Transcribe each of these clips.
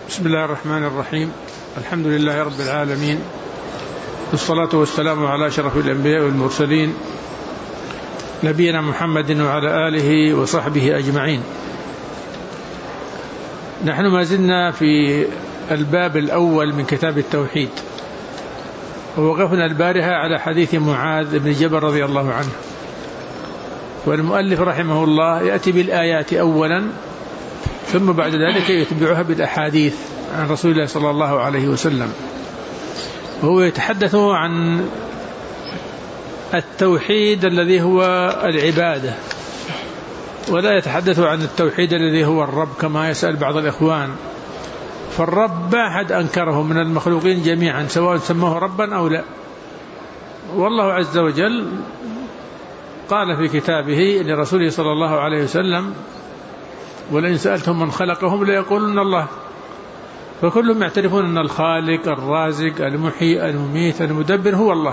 بسم الله الرحمن الرحيم. الحمد لله رب العالمين، والصلاة والسلام على أشرف الأنبياء والمرسلين، نبينا محمد وعلى آله وصحبه أجمعين. نحن ما زلنا في الباب الأول من كتاب التوحيد، ووقفنا البارحة على حديث معاذ بن جبل رضي الله عنه. والمؤلف رحمه الله يأتي بالآيات أولا، ثم بعد ذلك يتبعها بالأحاديث عن رسول الله صلى الله عليه وسلم، وهو يتحدث عن التوحيد الذي هو العبادة، ولا يتحدث عن التوحيد الذي هو الرب كما يسأل بعض الإخوان. فالرب ما أحد أنكره من المخلوقين جميعا، سواء سموه ربا أو لا. والله عز وجل قال في كتابه لرسوله صلى الله عليه وسلم: ولئن سألتهم من خلقهم ليقولن الله. فكلهم يعترفون أن الخالق الرازق المحيي المميت المدبر هو الله،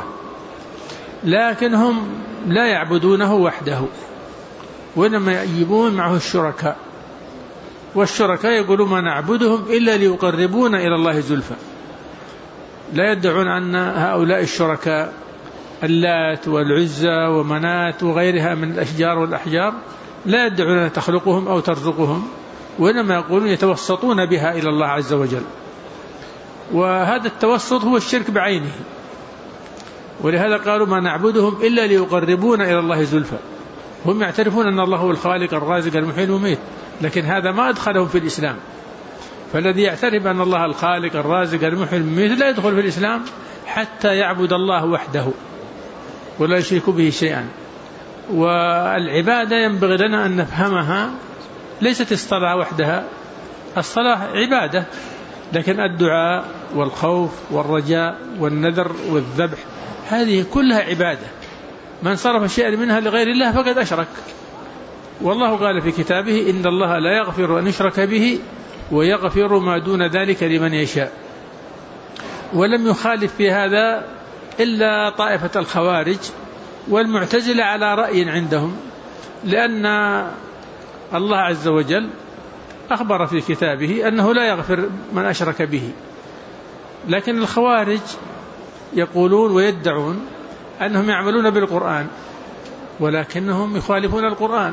لكنهم لا يعبدونه وحده، وإنما يجيبون معه الشركاء. والشركاء يقولون ما نعبدهم إلا ليقربونا إلى الله زلفى. لا يدعون أن هؤلاء الشركاء اللات والعزى ومنات وغيرها من الأشجار والأحجار لا يدعون أن تخلقهم أو ترزقهم، وإنما يقولون يتوسطون بها إلى الله عز وجل. وهذا التوسط هو الشرك بعينه، ولهذا قالوا ما نعبدهم إلا ليقربونا إلى الله زلفى. هم يعترفون أن الله هو الخالق الرازق المحيي المميت، لكن هذا ما أدخلهم في الإسلام. فالذي يعترف أن الله الخالق الرازق المحيي المميت لا يدخل في الإسلام حتى يعبد الله وحده ولا يشرك به شيئا. والعبادة ينبغي لنا أن نفهمها، ليست الصلاة وحدها، الصلاة عبادة، لكن الدعاء والخوف والرجاء والنذر والذبح هذه كلها عبادة. من صرف شيئا منها لغير الله فقد أشرك. والله قال في كتابه: إن الله لا يغفر أن يشرك به ويغفر ما دون ذلك لمن يشاء. ولم يخالف في هذا إلا طائفة الخوارج والمعتزلة على رأي عندهم، لأن الله عز وجل أخبر في كتابه أنه لا يغفر من أشرك به. لكن الخوارج يقولون ويدعون أنهم يعملون بالقرآن، ولكنهم يخالفون القرآن.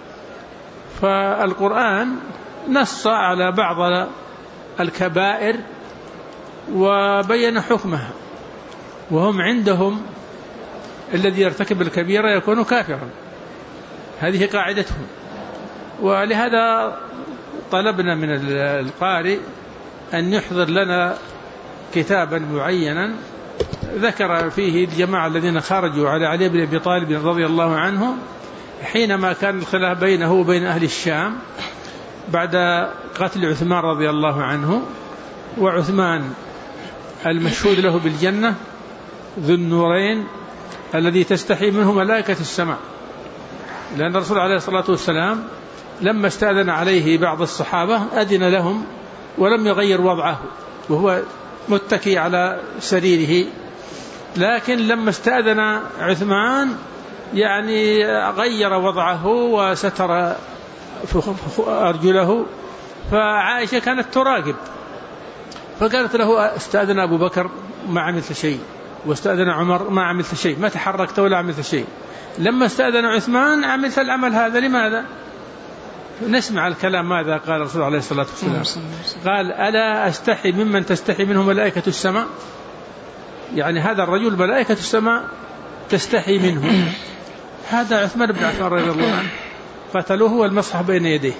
فالقرآن نص على بعض الكبائر وبين حكمها، وهم عندهم الذي يرتكب الكبيرة يكون كافرا، هذه قاعدتهم. ولهذا طلبنا من القارئ أن يحضر لنا كتابا معينا ذكر فيه الجماعة الذين خرجوا على علي بن أبي طالب رضي الله عنه حينما كان الخلاف بينه وبين أهل الشام بعد قتل عثمان رضي الله عنه. وعثمان المشهود له بالجنة ذو النورين الذي تستحي منه ملائكة السماء، لأن الرسول عليه الصلاة والسلام لما استأذن عليه بعض الصحابة أذن لهم ولم يغير وضعه وهو متكي على سريره. لكن لما استأذن عثمان يعني غير وضعه وستر أرجله. فعائشة كانت تراقب، فقالت له: استأذن أبو بكر ما عملت شيء، واستأذن عمر ما عملت شيء، ما تحركت ولا عملت شيء. لما استأذن عثمان عملت العمل هذا، لماذا؟ نسمع الكلام ماذا قال الرسول عليه الصلاة والسلام. قال: ألا أستحي ممن تستحي منه ملائكة السماء؟ يعني هذا الرجل ملائكة السماء تستحي منه. هذا عثمان بن عفان رضي الله عنه قتلوه والمصحف بين يديه.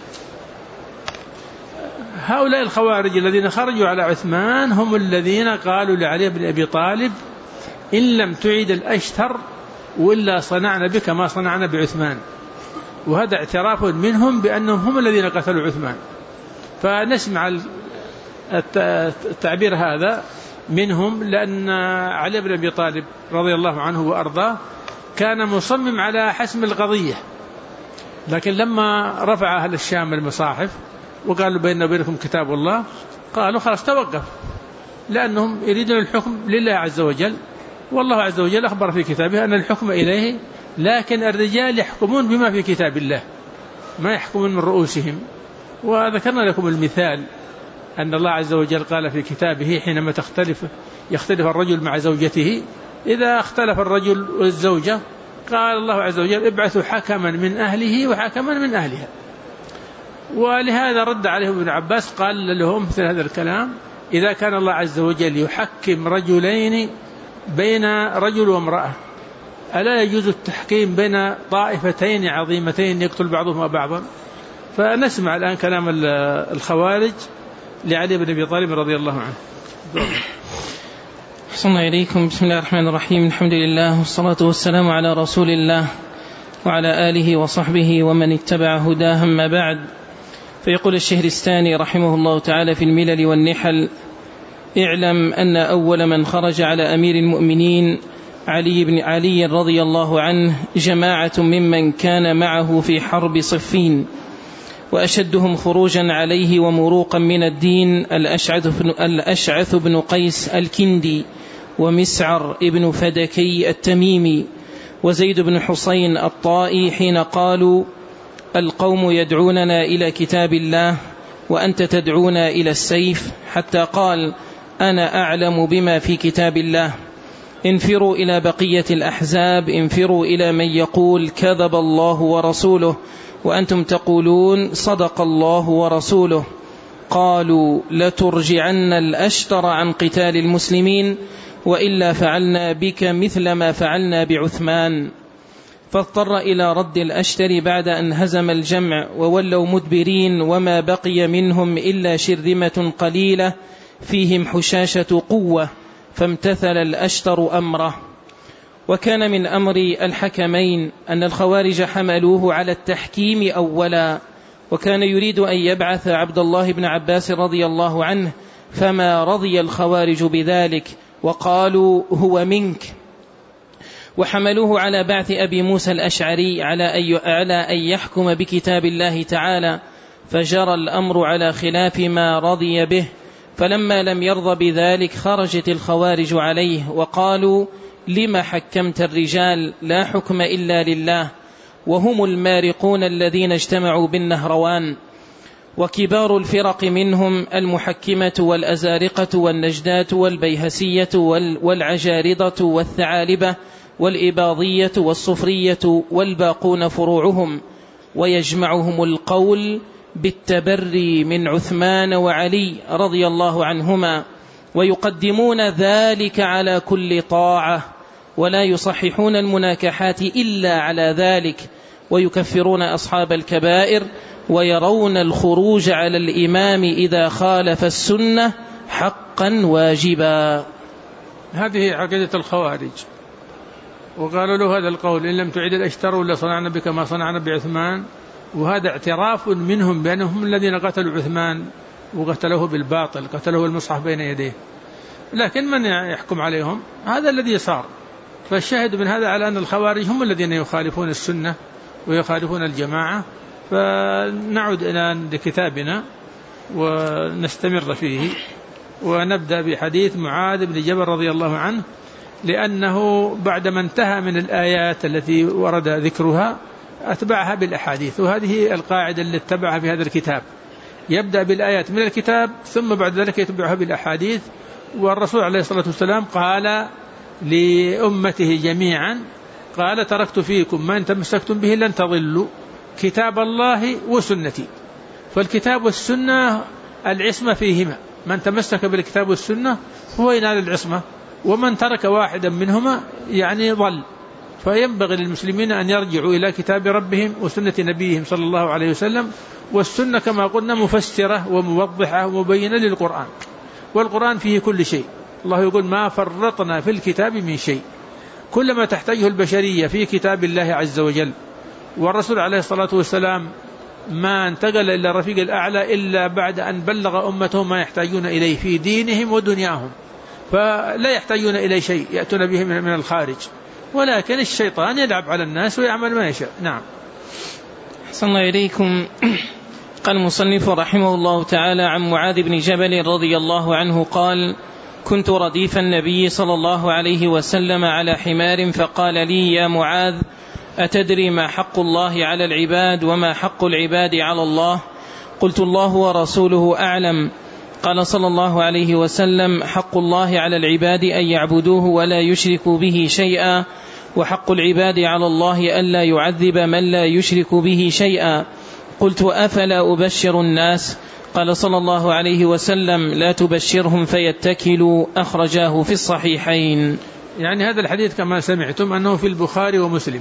هؤلاء الخوارج الذين خرجوا على عثمان هم الذين قالوا لعلي بن أبي طالب: إن لم تعيد الأشتر وإلا صنعنا بك ما صنعنا بعثمان. وهذا اعتراف منهم بأنهم هم الذين قتلوا عثمان. فنسمع التعبير هذا منهم، لأن علي بن أبي طالب رضي الله عنه وأرضاه كان مصمم على حسم القضية، لكن لما رفع أهل الشام المصاحف وقالوا بيننا وبينكم كتاب الله قالوا خلاص توقف، لأنهم يريدون الحكم لله عز وجل، والله عز وجل أخبر في كتابه أن الحكم إليه، لكن الرجال يحكمون بما في كتاب الله ما يحكمون من رؤوسهم. وذكرنا لكم المثال أن الله عز وجل قال في كتابه حينما يختلف الرجل مع زوجته: إذا اختلف الرجل والزوجة قال الله عز وجل: ابعثوا حكما من أهله وحكما من أهلها. ولهذا رد عليه ابن عباس قال لهم مثل هذا الكلام: إذا كان الله عز وجل يحكم رجلين بين رجل وامرأة، ألا يجوز التحكيم بين طائفتين عظيمتين يقتل بعضهما بعضا؟ فنسمع الآن كلام الخوارج لعلي بن أبي طالب رضي الله عنه. أحسن الله إليكم. بسم الله الرحمن الرحيم. الحمد لله والصلاة والسلام على رسول الله وعلى آله وصحبه ومن اتبع هداه، أما بعد. فيقول الشهرستاني رحمه الله تعالى في الملل والنحل: اعلم أن أول من خرج على أمير المؤمنين علي رضي الله عنه جماعة ممن كان معه في حرب صفين، وأشدهم خروجا عليه ومروقا من الدين الأشعث بن قيس الكندي، ومسعر ابن فدكي التميمي، وزيد بن حسين الطائي، حين قالوا: القوم يدعوننا إلى كتاب الله وأنت تدعونا إلى السيف، حتى قال: أنا أعلم بما في كتاب الله، انفروا إلى بقية الأحزاب، انفروا إلى من يقول كذب الله ورسوله وأنتم تقولون صدق الله ورسوله. قالوا: لترجعن الأشتر عن قتال المسلمين، وإلا فعلنا بك مثل ما فعلنا بعثمان. فاضطر إلى رد الأشتر بعد أن هزم الجمع وولوا مدبرين، وما بقي منهم إلا شرذمة قليلة فيهم حشاشة قوة، فامتثل الأشتر أمره. وكان من أمر الحكمين أن الخوارج حملوه على التحكيم أولا، وكان يريد أن يبعث عبد الله بن عباس رضي الله عنه، فما رضي الخوارج بذلك وقالوا: هو منك. وحملوه على بعث أبي موسى الأشعري على أن يحكم بكتاب الله تعالى، فجرى الأمر على خلاف ما رضي به. فلما لم يرضى بذلك خرجت الخوارج عليه وقالوا: لما حكمت الرجال؟ لا حكم إلا لله. وهم المارقون الذين اجتمعوا بالنهروان. وكبار الفرق منهم المحكمة والأزارقة والنجدات والبيهسية والعجاردة والثعالبة والإباضية والصفرية والباقون فروعهم، ويجمعهم القول بالتبري من عثمان وعلي رضي الله عنهما، ويقدمون ذلك على كل طاعة، ولا يصححون المناكحات إلا على ذلك، ويكفرون أصحاب الكبائر، ويرون الخروج على الإمام إذا خالف السنة حقا واجبا. هذه عقيدة الخوارج. وقالوا له هذا القول: إن لم تعيد الأشتر لصنعنا بك ما صنعنا بعثمان. وهذا اعتراف منهم بأنهم الذين قتلوا عثمان وقتلوه بالباطل، قتلوه المصحف بين يديه، لكن من يحكم عليهم؟ هذا الذي صار. فالشاهد من هذا على أن الخوارج هم الذين يخالفون السنة ويخالفون الجماعة. فنعود إلى كتابنا ونستمر فيه، ونبدأ بحديث معاذ بن جبل رضي الله عنه، لأنه بعدما انتهى من الآيات التي ورد ذكرها أتبعها بالأحاديث، وهذه القاعدة التي اتبعها في هذا الكتاب: يبدأ بالآيات من الكتاب ثم بعد ذلك يتبعها بالأحاديث. والرسول عليه الصلاة والسلام قال لأمته جميعا، قال: تركت فيكم ما إن تمسكتم به لن تضلوا، كتاب الله وسنتي. فالكتاب والسنة العصمة فيهما، من تمسك بالكتاب والسنة هو ينال العصمة، ومن ترك واحدا منهما يعني ضل. فينبغي للمسلمين أن يرجعوا إلى كتاب ربهم وسنة نبيهم صلى الله عليه وسلم. والسنة كما قلنا مفسرة وموضحة ومبينة للقرآن، والقرآن فيه كل شيء. الله يقول: ما فرطنا في الكتاب من شيء. كل ما تحتاجه البشرية في كتاب الله عز وجل. والرسول عليه الصلاة والسلام ما انتقل إلى الرفيق الأعلى إلا بعد أن بلغ أمته ما يحتاجون إليه في دينهم ودنياهم، فلا يحتاجون إلى شيء يأتون به من الخارج، ولكن الشيطان يلعب على الناس ويعمل ما يشاء. نعم. أحسن الله إليكم. قال المصنف رحمه الله تعالى عن معاذ بن جبل رضي الله عنه قال: كنت رديف النبي صلى الله عليه وسلم على حمار، فقال لي: يا معاذ، أتدري ما حق الله على العباد وما حق العباد على الله؟ قلت: الله ورسوله أعلم. قال صلى الله عليه وسلم: حق الله على العباد أن يعبدوه ولا يشركوا به شيئا، وحق العباد على الله ألا يعذب من لا يشرك به شيئا. قلت: أفلا أبشر الناس؟ قال صلى الله عليه وسلم: لا تبشرهم فيتكلوا. أخرجاه في الصحيحين. يعني هذا الحديث كما سمعتم أنه في البخاري ومسلم،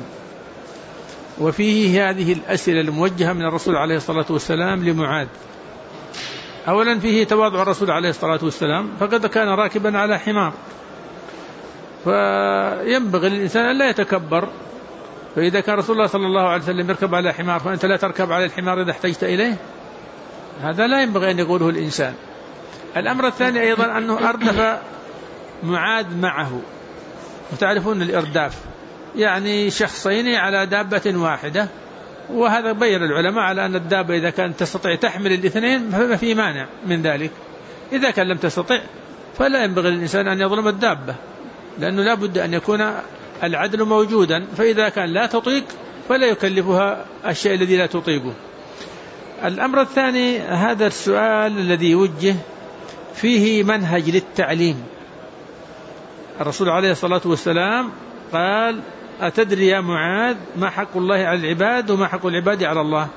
وفيه هذه الأسئلة الموجهة من الرسول عليه الصلاة والسلام لمعاذ. أولا فيه تواضع الرسول عليه الصلاة والسلام، فقد كان راكبا على حمار، فينبغي للإنسان أن لا يتكبر. فإذا كان رسول الله صلى الله عليه وسلم يركب على حمار، فأنت لا تركب على الحمار إذا احتجت إليه؟ هذا لا ينبغي أن يقوله الإنسان. الأمر الثاني أيضا أنه أردف معاذ معه، وتعرفون الإرداف يعني شخصين على دابة واحدة، وهذا بين العلماء على أن الدابة إذا كانت تستطيع تحمل الاثنين فما في مانع من ذلك. إذا كان لم تستطع فلا ينبغي للإنسان أن يظلم الدابة، لأنه لا بد أن يكون العدل موجودا، فإذا كان لا تطيق فلا يكلفها الشيء الذي لا تطيقه. الأمر الثاني، هذا السؤال الذي يوجه فيه منهج للتعليم. الرسول عليه الصلاة والسلام قال: أتدري يا معاذ ما حق الله على العباد وما حق العباد على الله؟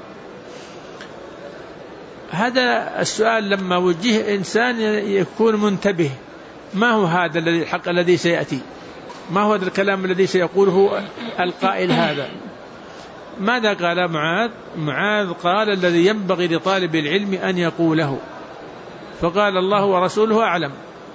هذا السؤال لما وجه إنسان يكون منتبه، ما هو هذا الحق الذي سيأتي؟ ما هو هذا الكلام الذي سيقوله القائل هذا؟ ماذا قال معاذ قال: الذي ينبغي لطالب العلم أن يقوله. فقال: الله ورسوله أعلم.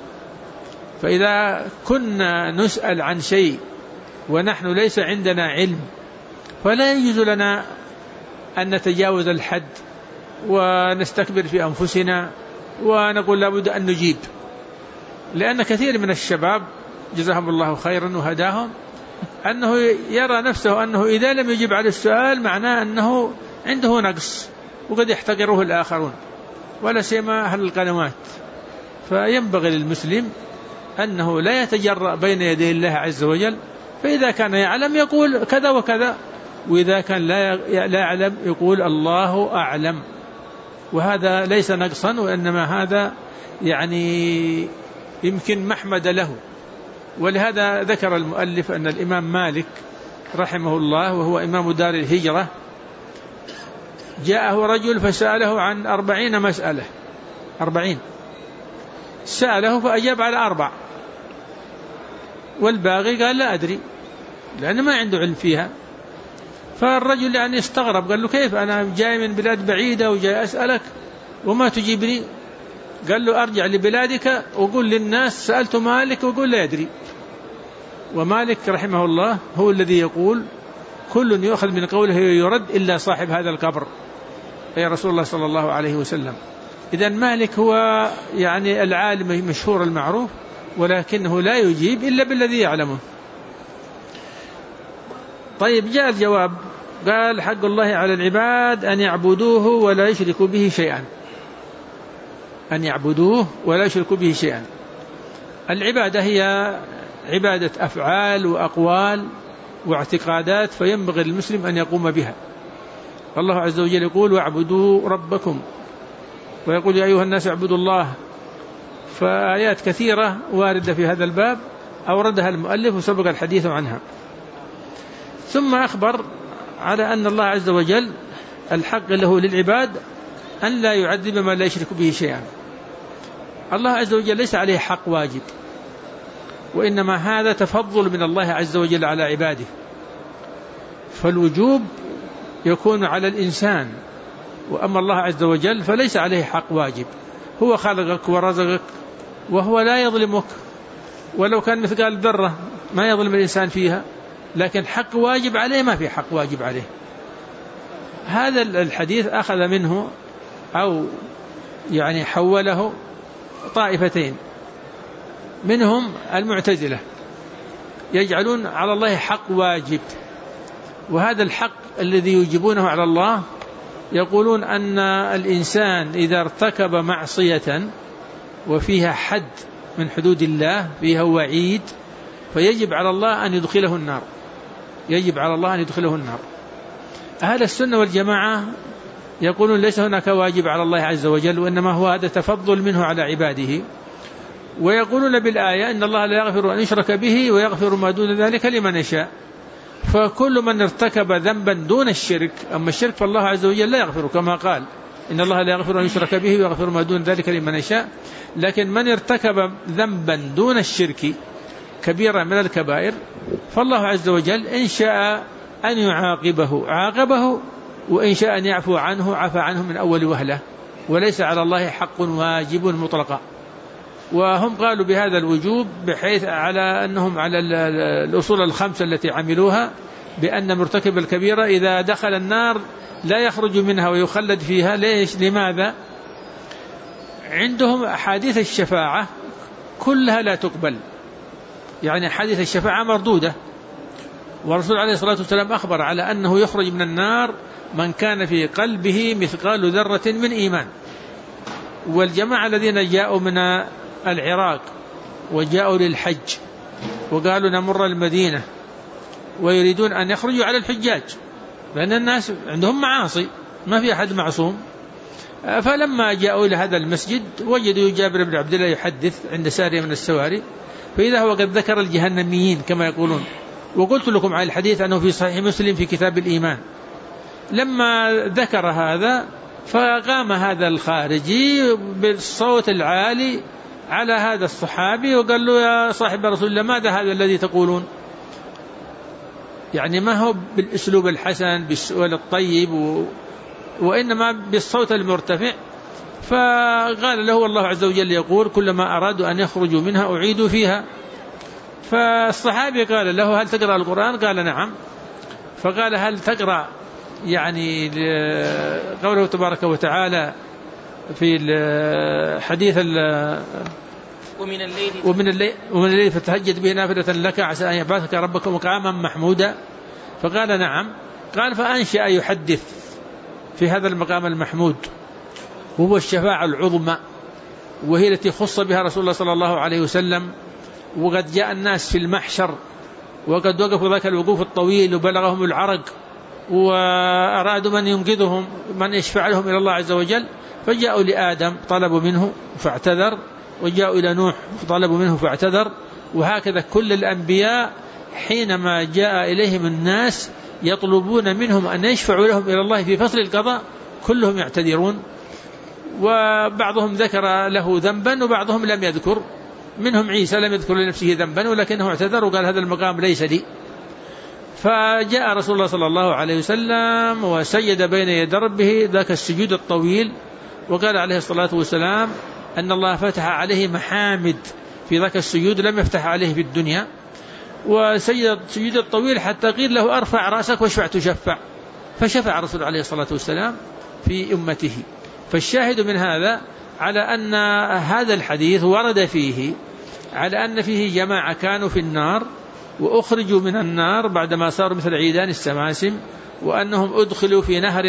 فإذا كنا نسأل عن شيء ونحن ليس عندنا علم، فلا يجوز لنا أن نتجاوز الحد ونستكبر في أنفسنا ونقول لابد أن نجيب، لأن كثير من الشباب جزاهم الله خيرا وهداهم أنه يرى نفسه أنه إذا لم يجب على السؤال معناه أنه عنده نقص، وقد يحتقره الآخرون ولا سيما أهل القنوات. فينبغي للمسلم أنه لا يتجرأ بين يدي الله عز وجل، فإذا كان يعلم يقول كذا وكذا، وإذا كان لا يعلم يقول الله أعلم. وهذا ليس نقصا، وإنما هذا يعني يمكن محمد له. ولهذا ذكر المؤلف أن الإمام مالك رحمه الله وهو إمام دار الهجرة جاءه رجل فسأله عن 40 مسألة، 40 سأله فأجاب على 4، والباقي قال لا أدري، لأنه ما عنده علم فيها. فالرجل يعني استغرب، قال له: كيف أنا جاي من بلاد بعيدة وجاي أسألك وما تجيبني؟ قال له: أرجع لبلادك وقول للناس سألت مالك وقول لا يدري. ومالك رحمه الله هو الذي يقول: كل يؤخذ من قوله ويرد إلا صاحب هذا القبر، أي رسول الله صلى الله عليه وسلم. إذن مالك هو يعني العالم المشهور المعروف، ولكنه لا يجيب إلا بالذي يعلمه. طيب، جاء الجواب، قال: حق الله على العباد أن يعبدوه ولا يشركوا به شيئا. أن يعبدوه ولا يشركوا به شيئا. العبادة هي عبادة أفعال وأقوال واعتقادات، فينبغي للمسلم أن يقوم بها. الله عز وجل يقول: واعبدوا ربكم، ويقول: يا أيها الناس اعبدوا الله. فآيات كثيرة واردة في هذا الباب أوردها المؤلف وسبق الحديث عنها. ثم أخبر على أن الله عز وجل الحق له للعباد أن لا يعذب من لا يشرك به شيئا. الله عز وجل ليس عليه حق واجب، وإنما هذا تفضل من الله عز وجل على عباده. فالوجوب يكون على الإنسان، وأما الله عز وجل فليس عليه حق واجب. هو خلقك ورزقك وهو لا يظلمك، ولو كان مثقال ذرة ما يظلم الإنسان فيها، لكن حق واجب عليه ما في حق واجب عليه. هذا الحديث أخذ منه أو يعني حوله طائفتين، منهم المعتزلة يجعلون على الله حق واجب، وهذا الحق الذي يوجبونه على الله يقولون أن الإنسان إذا ارتكب معصية وفيها حد من حدود الله، فيها وعيد، فيجب على الله أن يدخله النار، يجب على الله أن يدخله النار. أهل السنة والجماعة يقولون ليس هناك واجب على الله عز وجل، وإنما هو هذا تفضل منه على عباده. ويقولون بالآية إن الله لا يغفر أن يشرك به ويغفر ما دون ذلك لمن يشاء. فكل من ارتكب ذنبا دون الشرك، أما الشرك فالله عز وجل لا يغفر، كما قال إن الله لا يغفر أن يشرك به ويغفر ما دون ذلك لمن يشاء. لكن من ارتكب ذنبا دون الشرك كبيرة من الكبائر فالله عز وجل إن شاء أن يعاقبه عاقبه، وإن شاء أن يعفو عنه عفى عنه من أول وهلة، وليس على الله حق واجب مطلقا. وهم قالوا بهذا الوجوب بحيث على أنهم على الأصول الخمسة التي عملوها، بأن مرتكب الكبيرة إذا دخل النار لا يخرج منها ويخلد فيها. ليش؟ لماذا؟ عندهم أحاديث الشفاعة كلها لا تقبل، يعني حديث الشفاعة مردودة. والرسول عليه الصلاة والسلام أخبر على أنه يخرج من النار من كان في قلبه مثقال ذرة من إيمان. والجماعة الذين جاءوا من العراق وجاءوا للحج وقالوا نمر المدينة ويريدون أن يخرجوا على الحجاج، لأن الناس عندهم معاصي، ما في أحد معصوم. فلما جاءوا إلى هذا المسجد وجدوا جابر بن عبد الله يحدث عند سارية من السواري، فإذا هو قد ذكر الجهنميين كما يقولون. وقلت لكم على الحديث أنه في صحيح مسلم في كتاب الإيمان. لما ذكر هذا فقام هذا الخارجي بالصوت العالي على هذا الصحابي وقال له يا صاحب رسول الله ماذا هذا الذي تقولون؟ يعني ما هو بالأسلوب الحسن بالسؤال الطيب وإنما بالصوت المرتفع. فقال له الله عز وجل يقول كلما أرادوا أن يخرجوا منها أعيدوا فيها. فالصحابي قال له هل تقرأ القرآن؟ قال نعم. فقال هل تقرأ يعني قوله تبارك وتعالى في الحديث ومن الليل فتهجد به نافلة لك عسى أن يبعثك ربك مقاما محمودا؟ فقال نعم. قال فأنشأ يحدث في هذا المقام المحمود، وهو الشفاعة العظمى، وهي التي خص بها رسول الله صلى الله عليه وسلم. وقد جاء الناس في المحشر وقد وقفوا ذاك الوقوف الطويل وبلغهم العرق وأرادوا من ينقذهم من يشفع لهم إلى الله عز وجل، فجاءوا لآدم طلبوا منه فاعتذر، وجاءوا إلى نوح فطلبوا منه فاعتذر. وهكذا كل الأنبياء حينما جاء إليهم الناس يطلبون منهم أن يشفعوا لهم إلى الله في فصل القضاء كلهم يعتذرون. وبعضهم ذكر له ذنبا وبعضهم لم يذكر. منهم عيسى لم يذكر لنفسه ذنبا ولكنه اعتذر وقال هذا المقام ليس لي. فجاء رسول الله صلى الله عليه وسلم وسجد بين يدي ربه ذاك السجود الطويل، وقال عليه الصلاة والسلام أن الله فتح عليه محامد في ذاك السجود لم يفتح عليه في الدنيا. وسجد السجود الطويل حتى قيل له أرفع رأسك واشفع تشفع، فشفع رسول عليه الصلاة والسلام في أمته. فالشاهد من هذا على أن هذا الحديث ورد فيه على أن فيه جماعة كانوا في النار وأخرجوا من النار بعدما صاروا مثل عيدان السماسم، وأنهم أدخلوا في نهر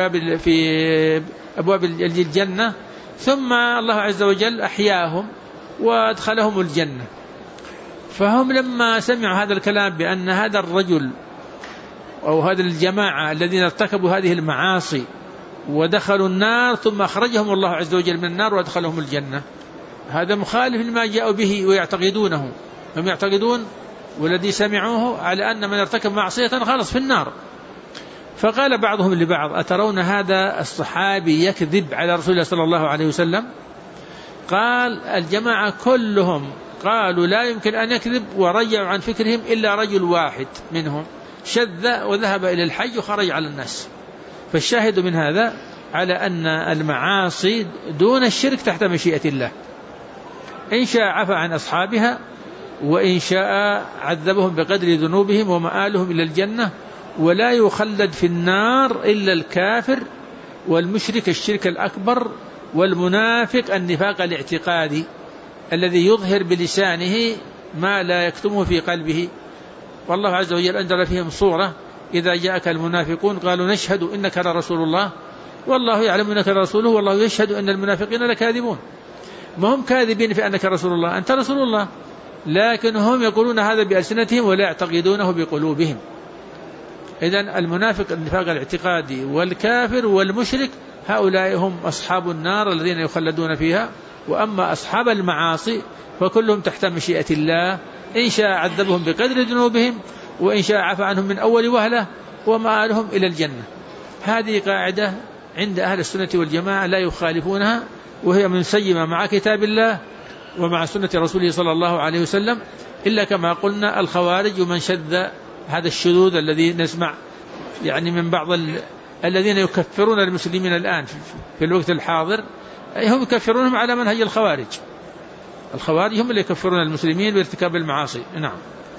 في أبواب الجنة، ثم الله عز وجل أحياهم وأدخلهم الجنة. فهم لما سمعوا هذا الكلام بأن هذا الرجل أو هذا الجماعة الذين ارتكبوا هذه المعاصي ودخلوا النار ثم أخرجهم الله عز وجل من النار وأدخلهم الجنة، هذا مخالف لما جاءوا به ويعتقدونه. هم يعتقدون والذي سمعوه على أن من ارتكب معصية خلص في النار. فقال بعضهم لبعض أترون هذا الصحابي يكذب على رسول الله صلى الله عليه وسلم؟ قال الجماعة كلهم قالوا لا يمكن أن يكذب ورجعوا عن فكرهم إلا رجل واحد منهم شذ وذهب إلى الحج وخرج على الناس. فالشاهد من هذا على أن المعاصي دون الشرك تحت مشيئة الله، إن شاء عفى عن أصحابها وإن شاء عذبهم بقدر ذنوبهم ومآلهم إلى الجنة، ولا يخلد في النار إلا الكافر والمشرك الشرك الأكبر والمنافق النفاق الاعتقادي الذي يظهر بلسانه ما لا يكتمه في قلبه. والله عز وجل أنزل فيهم صورة إذا جاءك المنافقون قالوا نشهد إنك لرسول الله والله يعلم إنك لرسوله والله يشهد أن المنافقين لكاذبون. ما هم كاذبين في أنك رسول الله، أنت رسول الله، لكن هم يقولون هذا بألسنتهم ولا يعتقدونه بقلوبهم. إذن المنافق النفاق الاعتقادي والكافر والمشرك هؤلاء هم أصحاب النار الذين يخلدون فيها. وأما أصحاب المعاصي فكلهم تحت مشيئة الله، إن شاء عذبهم بقدر ذنوبهم، وإن شاء عفى عنهم من أول وهلة، ومآلهم إلى الجنة. هذه قاعدة عند أهل السنة والجماعة لا يخالفونها، وهي منسجمة مع كتاب الله ومع سنة رسوله صلى الله عليه وسلم، إلا كما قلنا الخوارج ومن شذ هذا الشذوذ الذي نسمع يعني من بعض الذين يكفرون المسلمين الآن في الوقت الحاضر، هم يكفرونهم على منهج الخوارج. الخوارج هم اللي يكفرون المسلمين بارتكاب المعاصي. نعم.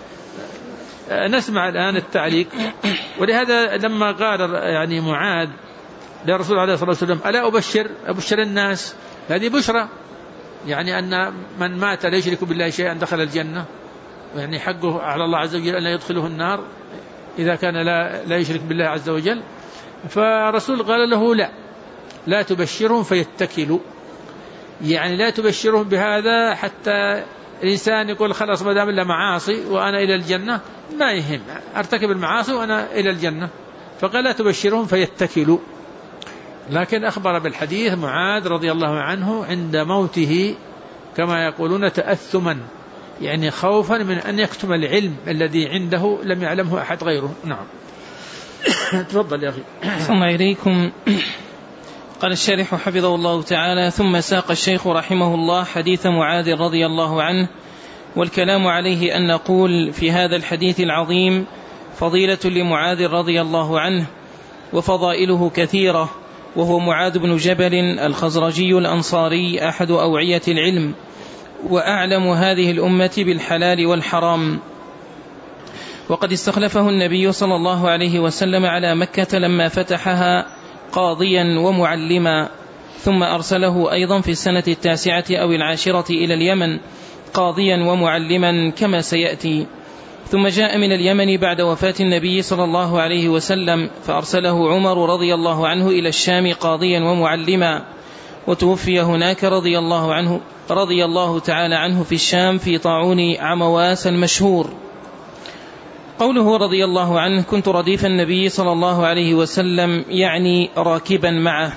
نسمع الآن التعليق. ولهذا لما قال يعني معاذ لرسول عليه الصلاة والسلام ألا أبشر الناس، هذه بشرى، يعني أن من مات لا يشرك بالله شيئا دخل الجنة، يعني حقه على الله عز وجل أن لا يدخله النار إذا كان لا يشرك بالله عز وجل. فرسول قال له لا تبشرهم فيتكلوا، يعني لا تبشرهم بهذا حتى الإنسان يقول خلاص ما دام إلا معاصي وأنا إلى الجنة، ما يهم أرتكب المعاصي وأنا إلى الجنة. فقال لا تبشرهم فيتكلوا. لكن أخبر بالحديث معاذ رضي الله عنه عند موته كما يقولون تأثما، يعني خوفا من أن يكتم العلم الذي عنده لم يعلمه أحد غيره. نعم. تفضل يا أخي. صلى الله عليكم. قال الشارح حفظه الله تعالى: ثم ساق الشيخ رحمه الله حديث معاذ رضي الله عنه، والكلام عليه أن نقول في هذا الحديث العظيم فضيلة لمعاذ رضي الله عنه، وفضائله كثيرة، وهو معاذ بن جبل الخزرجي الأنصاري أحد أوعية العلم، وأعلم هذه الأمة بالحلال والحرام. وقد استخلفه النبي صلى الله عليه وسلم على مكة لما فتحها قاضيا ومعلما، ثم أرسله أيضا في السنة 9 أو 10 إلى اليمن قاضيا ومعلما كما سيأتي. ثم جاء من اليمن بعد وفاة النبي صلى الله عليه وسلم، فأرسله عمر رضي الله عنه إلى الشام قاضيا ومعلما، وتوفي هناك رضي الله تعالى عنه في الشام في طاعون عمواس المشهور. قوله رضي الله عنه: كنت رديف النبي صلى الله عليه وسلم، يعني راكبا معه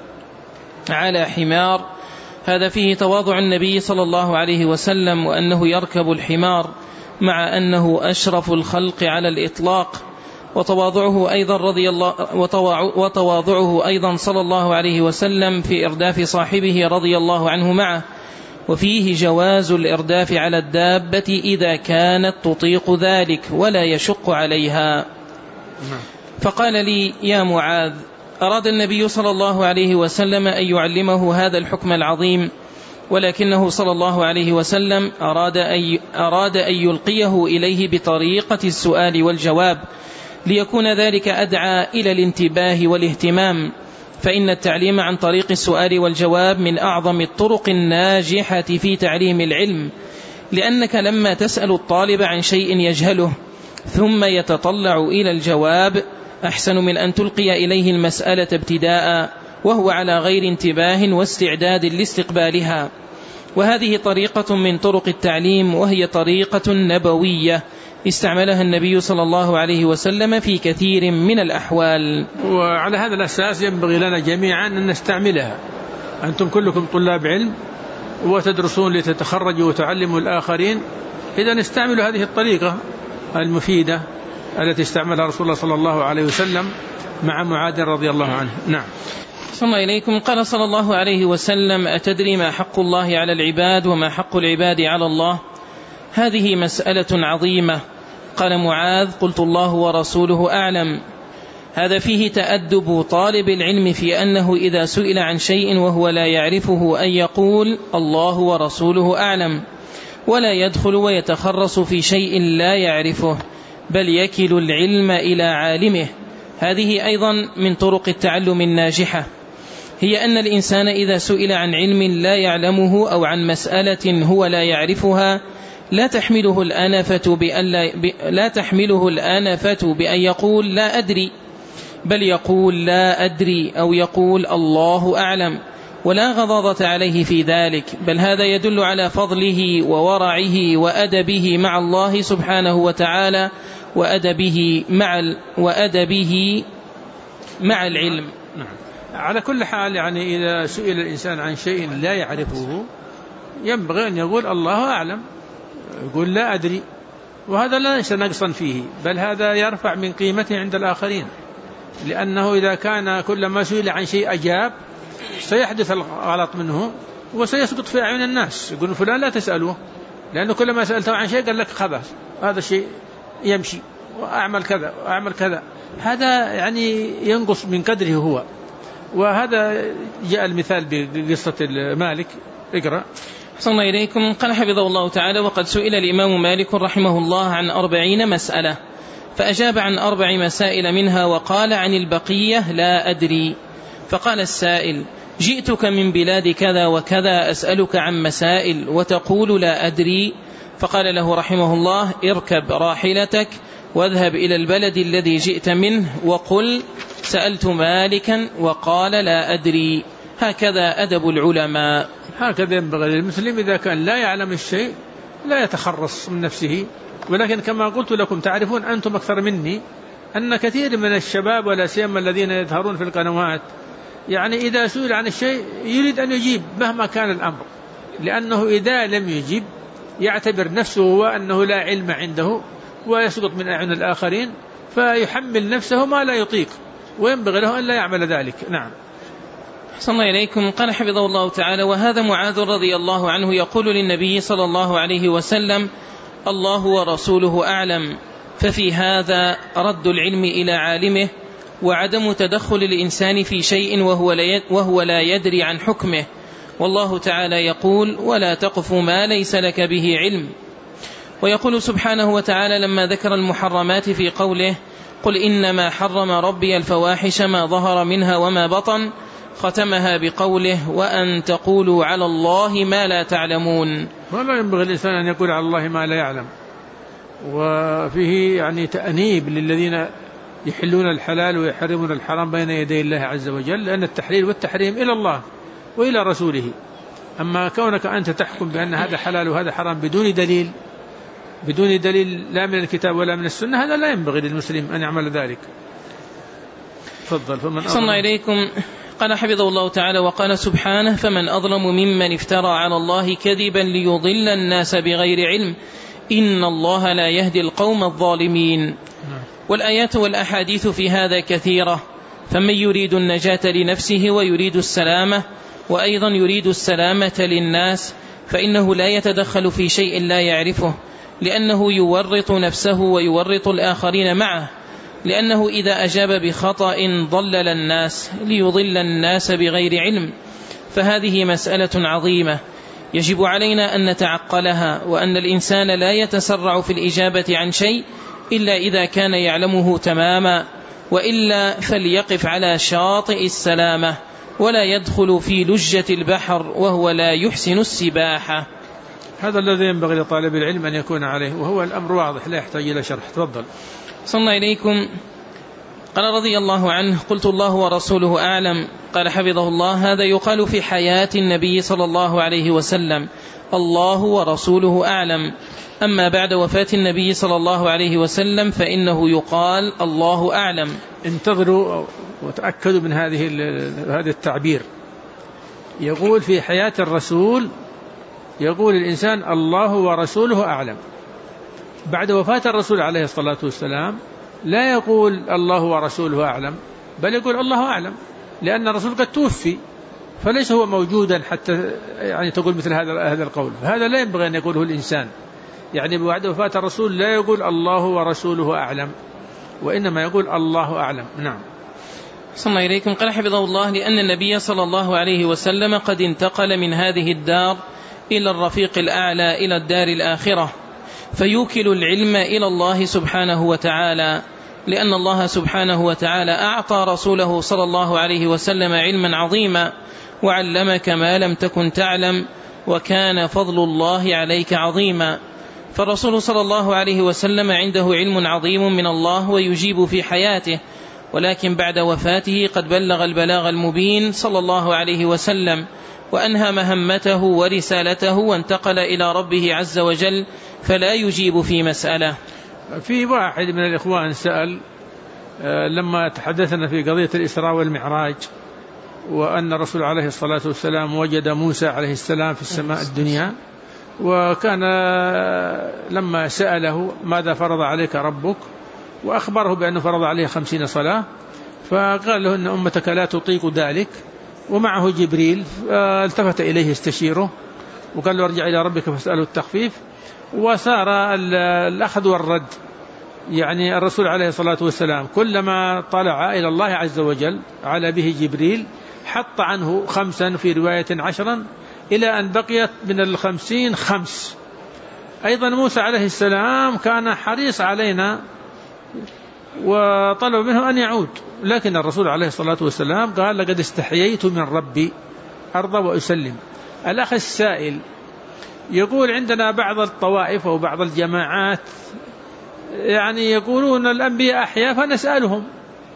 على حمار. هذا فيه تواضع النبي صلى الله عليه وسلم، وأنه يركب الحمار مع أنه أشرف الخلق على الإطلاق. وتواضعه أيضا صلى الله عليه وسلم في إرداف صاحبه رضي الله عنه معه، وفيه جواز الإرداف على الدابة إذا كانت تطيق ذلك ولا يشق عليها. فقال لي: يا معاذ، أراد النبي صلى الله عليه وسلم أن يعلمه هذا الحكم العظيم، ولكنه صلى الله عليه وسلم أراد أن يلقيه إليه بطريقة السؤال والجواب، ليكون ذلك أدعى إلى الانتباه والاهتمام، فإن التعليم عن طريق السؤال والجواب من أعظم الطرق الناجحة في تعليم العلم، لأنك لما تسأل الطالب عن شيء يجهله ثم يتطلع إلى الجواب أحسن من أن تلقي إليه المسألة ابتداء وهو على غير انتباه واستعداد لاستقبالها. وهذه طريقة من طرق التعليم، وهي طريقة نبوية استعملها النبي صلى الله عليه وسلم في كثير من الأحوال. وعلى هذا الأساس ينبغي لنا جميعا أن نستعملها. أنتم كلكم طلاب علم وتدرسون لتتخرجوا وتعلموا الآخرين، إذا استعملوا هذه الطريقة المفيدة التي استعملها رسول الله صلى الله عليه وسلم مع معاذ رضي الله عنه. نعم. ثم إليكم. قال صلى الله عليه وسلم: أتدري ما حق الله على العباد وما حق العباد على الله؟ هذه مسألة عظيمة. قال معاذ: قلت الله ورسوله أعلم. هذا فيه تأدب طالب العلم في أنه إذا سئل عن شيء وهو لا يعرفه أن يقول الله ورسوله أعلم، ولا يدخل ويتخرص في شيء لا يعرفه، بل يكل العلم إلى عالمه. هذه أيضا من طرق التعلم الناجحة، هي أن الإنسان إذا سئل عن علم لا يعلمه أو عن مسألة هو لا يعرفها لا تحمله الآنفة بأن يقول لا أدري، بل يقول لا أدري أو يقول الله أعلم، ولا غضاضة عليه في ذلك، بل هذا يدل على فضله وورعه وأدبه مع الله سبحانه وتعالى وأدبه مع العلم. نعم. على كل حال يعني إذا سئل الإنسان عن شيء لا يعرفه ينبغي أن يقول الله أعلم، يقول لا أدري، وهذا لا ليس نقصا فيه، بل هذا يرفع من قيمته عند الآخرين، لأنه إذا كان كلما سئل عن شيء أجاب سيحدث الغلط منه وسيسقط في أعين الناس، يقول فلان لا تسأله، لأنه كلما سألته عن شيء قال لك خبث هذا الشيء يمشي وأعمل كذا وأعمل كذا، هذا يعني ينقص من قدره هو. وهذا جاء المثال بقصة مالك. اقرأ. صلى الله إليكم. قال حفظه الله تعالى: وقد سئل الإمام مالك رحمه الله عن 40 مسألة، فأجاب عن 4 مسائل منها وقال عن البقية لا أدري. فقال السائل: جئتك من بلاد كذا وكذا أسألك عن مسائل وتقول لا أدري. فقال له رحمه الله: اركب راحلتك واذهب إلى البلد الذي جئت منه وقل سألت مالكا وقال لا أدري. هكذا أدب العلماء. هكذا ينبغي للمسلم إذا كان لا يعلم الشيء لا يتخرص من نفسه. ولكن كما قلت لكم تعرفون أنتم أكثر مني أن كثير من الشباب ولا سيما الذين يظهرون في القنوات يعني إذا سئل عن الشيء يريد أن يجيب مهما كان الأمر، لأنه إذا لم يجيب يعتبر نفسه وأنه لا علم عنده ويسقط من أعين الآخرين فيحمل نفسه ما لا يطيق، وينبغي له أن لا يعمل ذلك. نعم. صلى الله إليكم. قال حفظه الله تعالى: وهذا معاذ رضي الله عنه يقول للنبي صلى الله عليه وسلم: الله ورسوله أعلم. ففي هذا رد العلم إلى عالمه وعدم تدخل الإنسان في شيء وهو لا يدري عن حكمه، والله تعالى يقول: ولا تقف ما ليس لك به علم. ويقول سبحانه وتعالى لما ذكر المحرمات في قوله: قل إنما حرم ربي الفواحش ما ظهر منها وما بطن، ختمها بقوله: وأن تقولوا على الله ما لا تعلمون. ولا ينبغي الإنسان أن يقول على الله ما لا يعلم. وفيه يعني تأنيب للذين يحلون الحلال ويحرمون الحرام بين يدي الله عز وجل، لأن التحليل والتحريم إلى الله وإلى رسوله. أما كونك أنت تحكم بأن هذا حلال وهذا حرام بدون دليل لا من الكتاب ولا من السنة، هذا لا ينبغي للمسلم أن يعمل ذلك. تفضل. صلى الله إليكم. قال حفظه الله تعالى: وقال سبحانه: فمن أظلم ممن افترى على الله كذبا ليضل الناس بغير علم إن الله لا يهدي القوم الظالمين. والآيات والأحاديث في هذا كثيرة، فمن يريد النجاة لنفسه ويريد السلامة وأيضا يريد السلامة للناس فإنه لا يتدخل في شيء لا يعرفه، لأنه يورط نفسه ويورط الآخرين معه، لأنه إذا أجاب بخطأ ضلل الناس ليضل الناس بغير علم. فهذه مسألة عظيمة يجب علينا أن نتعقلها، وأن الإنسان لا يتسرع في الإجابة عن شيء إلا إذا كان يعلمه تماما، وإلا فليقف على شاطئ السلامة ولا يدخل في لجة البحر وهو لا يحسن السباحة. هذا الذي ينبغي لطالب العلم أن يكون عليه، وهو الأمر واضح لا يحتاج إلى شرح. تفضل. صلى الله إليكم. قال رضي الله عنه: قلت الله ورسوله أعلم. قال حفظه الله: هذا يقال في حياة النبي صلى الله عليه وسلم: الله ورسوله أعلم. أما بعد وفاة النبي صلى الله عليه وسلم فإنه يقال الله أعلم. انتظروا وتأكدوا من هذا التعبير. يقول في حياة الرسول يقول الإنسان الله ورسوله أعلم. بعد وفاة الرسول عليه الصلاة والسلام لا يقول الله ورسوله أعلم، بل يقول الله أعلم، لأن الرسول قد توفي فليس هو موجودا حتى يعني تقول مثل هذا القول. فهذا لا ينبغي أن يقوله الإنسان، يعني بعد وفاة الرسول لا يقول الله ورسوله أعلم، وإنما يقول الله أعلم. نعم. صلى الله إليكم. قال حفظه الله: لأن النبي صلى الله عليه وسلم قد انتقل من هذه الدار إلى الرفيق الأعلى إلى الدار الآخرة، فيوكل العلم إلى الله سبحانه وتعالى، لأن الله سبحانه وتعالى أعطى رسوله صلى الله عليه وسلم علما عظيما وعلمك ما لم تكن تعلم وكان فضل الله عليك عظيما. فالرسول صلى الله عليه وسلم عنده علم عظيم من الله ويجيب في حياته، ولكن بعد وفاته قد بلغ البلاغ المبين صلى الله عليه وسلم وأنهى مهمته ورسالته وانتقل إلى ربه عز وجل، فلا يجيب في مسألة. في واحد من الإخوان سأل لما تحدثنا في قضية الإسراء والمعراج وأن الرسول عليه الصلاة والسلام وجد موسى عليه السلام في السماء الدنيا، وكان لما سأله ماذا فرض عليك ربك وأخبره بأنه فرض عليه 50 صلاة، فقال له أن أمتك لا تطيق ذلك، ومعه جبريل فالتفت إليه استشيره وقال له ارجع إلى ربك فاسأله التخفيف، وصار الأخذ والرد. يعني الرسول عليه الصلاة والسلام كلما طلع إلى الله عز وجل على به جبريل حط عنه 5 في رواية 10 إلى أن بقيت من 50 5. أيضا موسى عليه السلام كان حريص علينا وطلب منه أن يعود، لكن الرسول عليه الصلاة والسلام قال لقد استحييت من ربي أرضى وأسلم. الأخ السائل يقول عندنا بعض الطوائف أو بعض الجماعات يعني يقولون الأنبياء أحياء فنسألهم،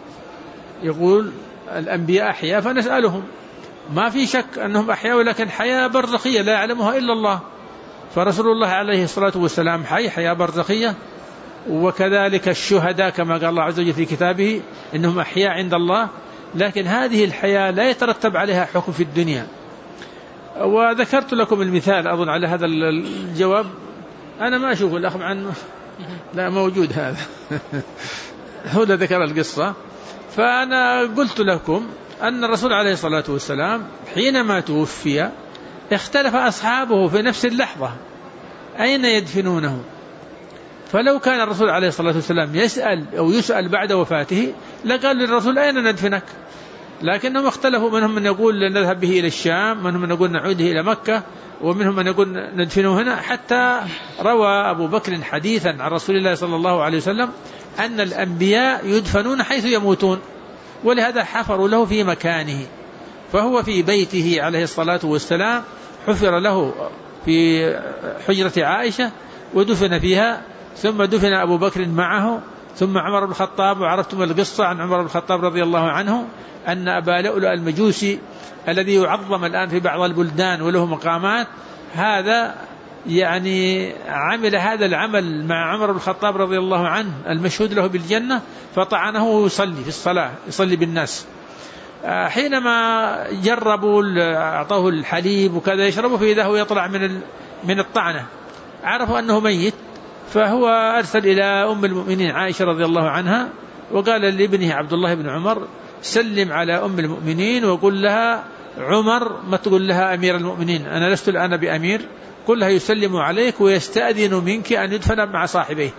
يقول الأنبياء أحياء فنسألهم، ما في شك أنهم أحياء ولكن حياة برزخية لا يعلمها إلا الله، فرسول الله عليه الصلاة والسلام حياة برزخية، وكذلك الشهداء كما قال الله عز وجل في كتابه إنهم أحياء عند الله، لكن هذه الحياة لا يترتب عليها حكم في الدنيا. وذكرت لكم المثال أظن على هذا الجواب، أنا ما أشوف الأخ عنه لا موجود هذا هو اللي ذكر القصة. فأنا قلت لكم أن الرسول عليه الصلاة والسلام حينما توفي اختلف أصحابه في نفس اللحظة أين يدفنونه، فلو كان الرسول عليه الصلاة والسلام يسأل أو يسأل بعد وفاته لقال للرسول أين ندفنك، لكنهم اختلفوا، منهم من يقول نذهب به إلى الشام، منهم من يقول نعوده إلى مكة، ومنهم من يقول ندفنه هنا، حتى روى أبو بكر حديثا عن رسول الله صلى الله عليه وسلم أن الأنبياء يدفنون حيث يموتون، ولهذا حفروا له في مكانه، فهو في بيته عليه الصلاة والسلام حفر له في حجرة عائشة ودفن فيها، ثم دفن أبو بكر معه، ثم عمر بن الخطاب. وعرفتم القصة عن عمر بن الخطاب رضي الله عنه أن أبا لؤلؤ المجوسي الذي يعظم الآن في بعض البلدان وله مقامات، هذا يعني عمل هذا العمل مع عمر بن الخطاب رضي الله عنه المشهود له بالجنة، فطعنه يصلي في الصلاة يصلي بالناس. حينما جربوا أعطوه الحليب وكذا يشربه فإذا هو يطلع من الطعنة، عرفوا أنه ميت، فهو أرسل إلى أم المؤمنين عائشة رضي الله عنها وقال لابنه عبد الله بن عمر سلم على أم المؤمنين وقل لها عمر، ما تقول لها أمير المؤمنين، أنا لست الآن بأمير، كلها يسلم عليك ويستأذن منك أن يدفن مع صاحبيه.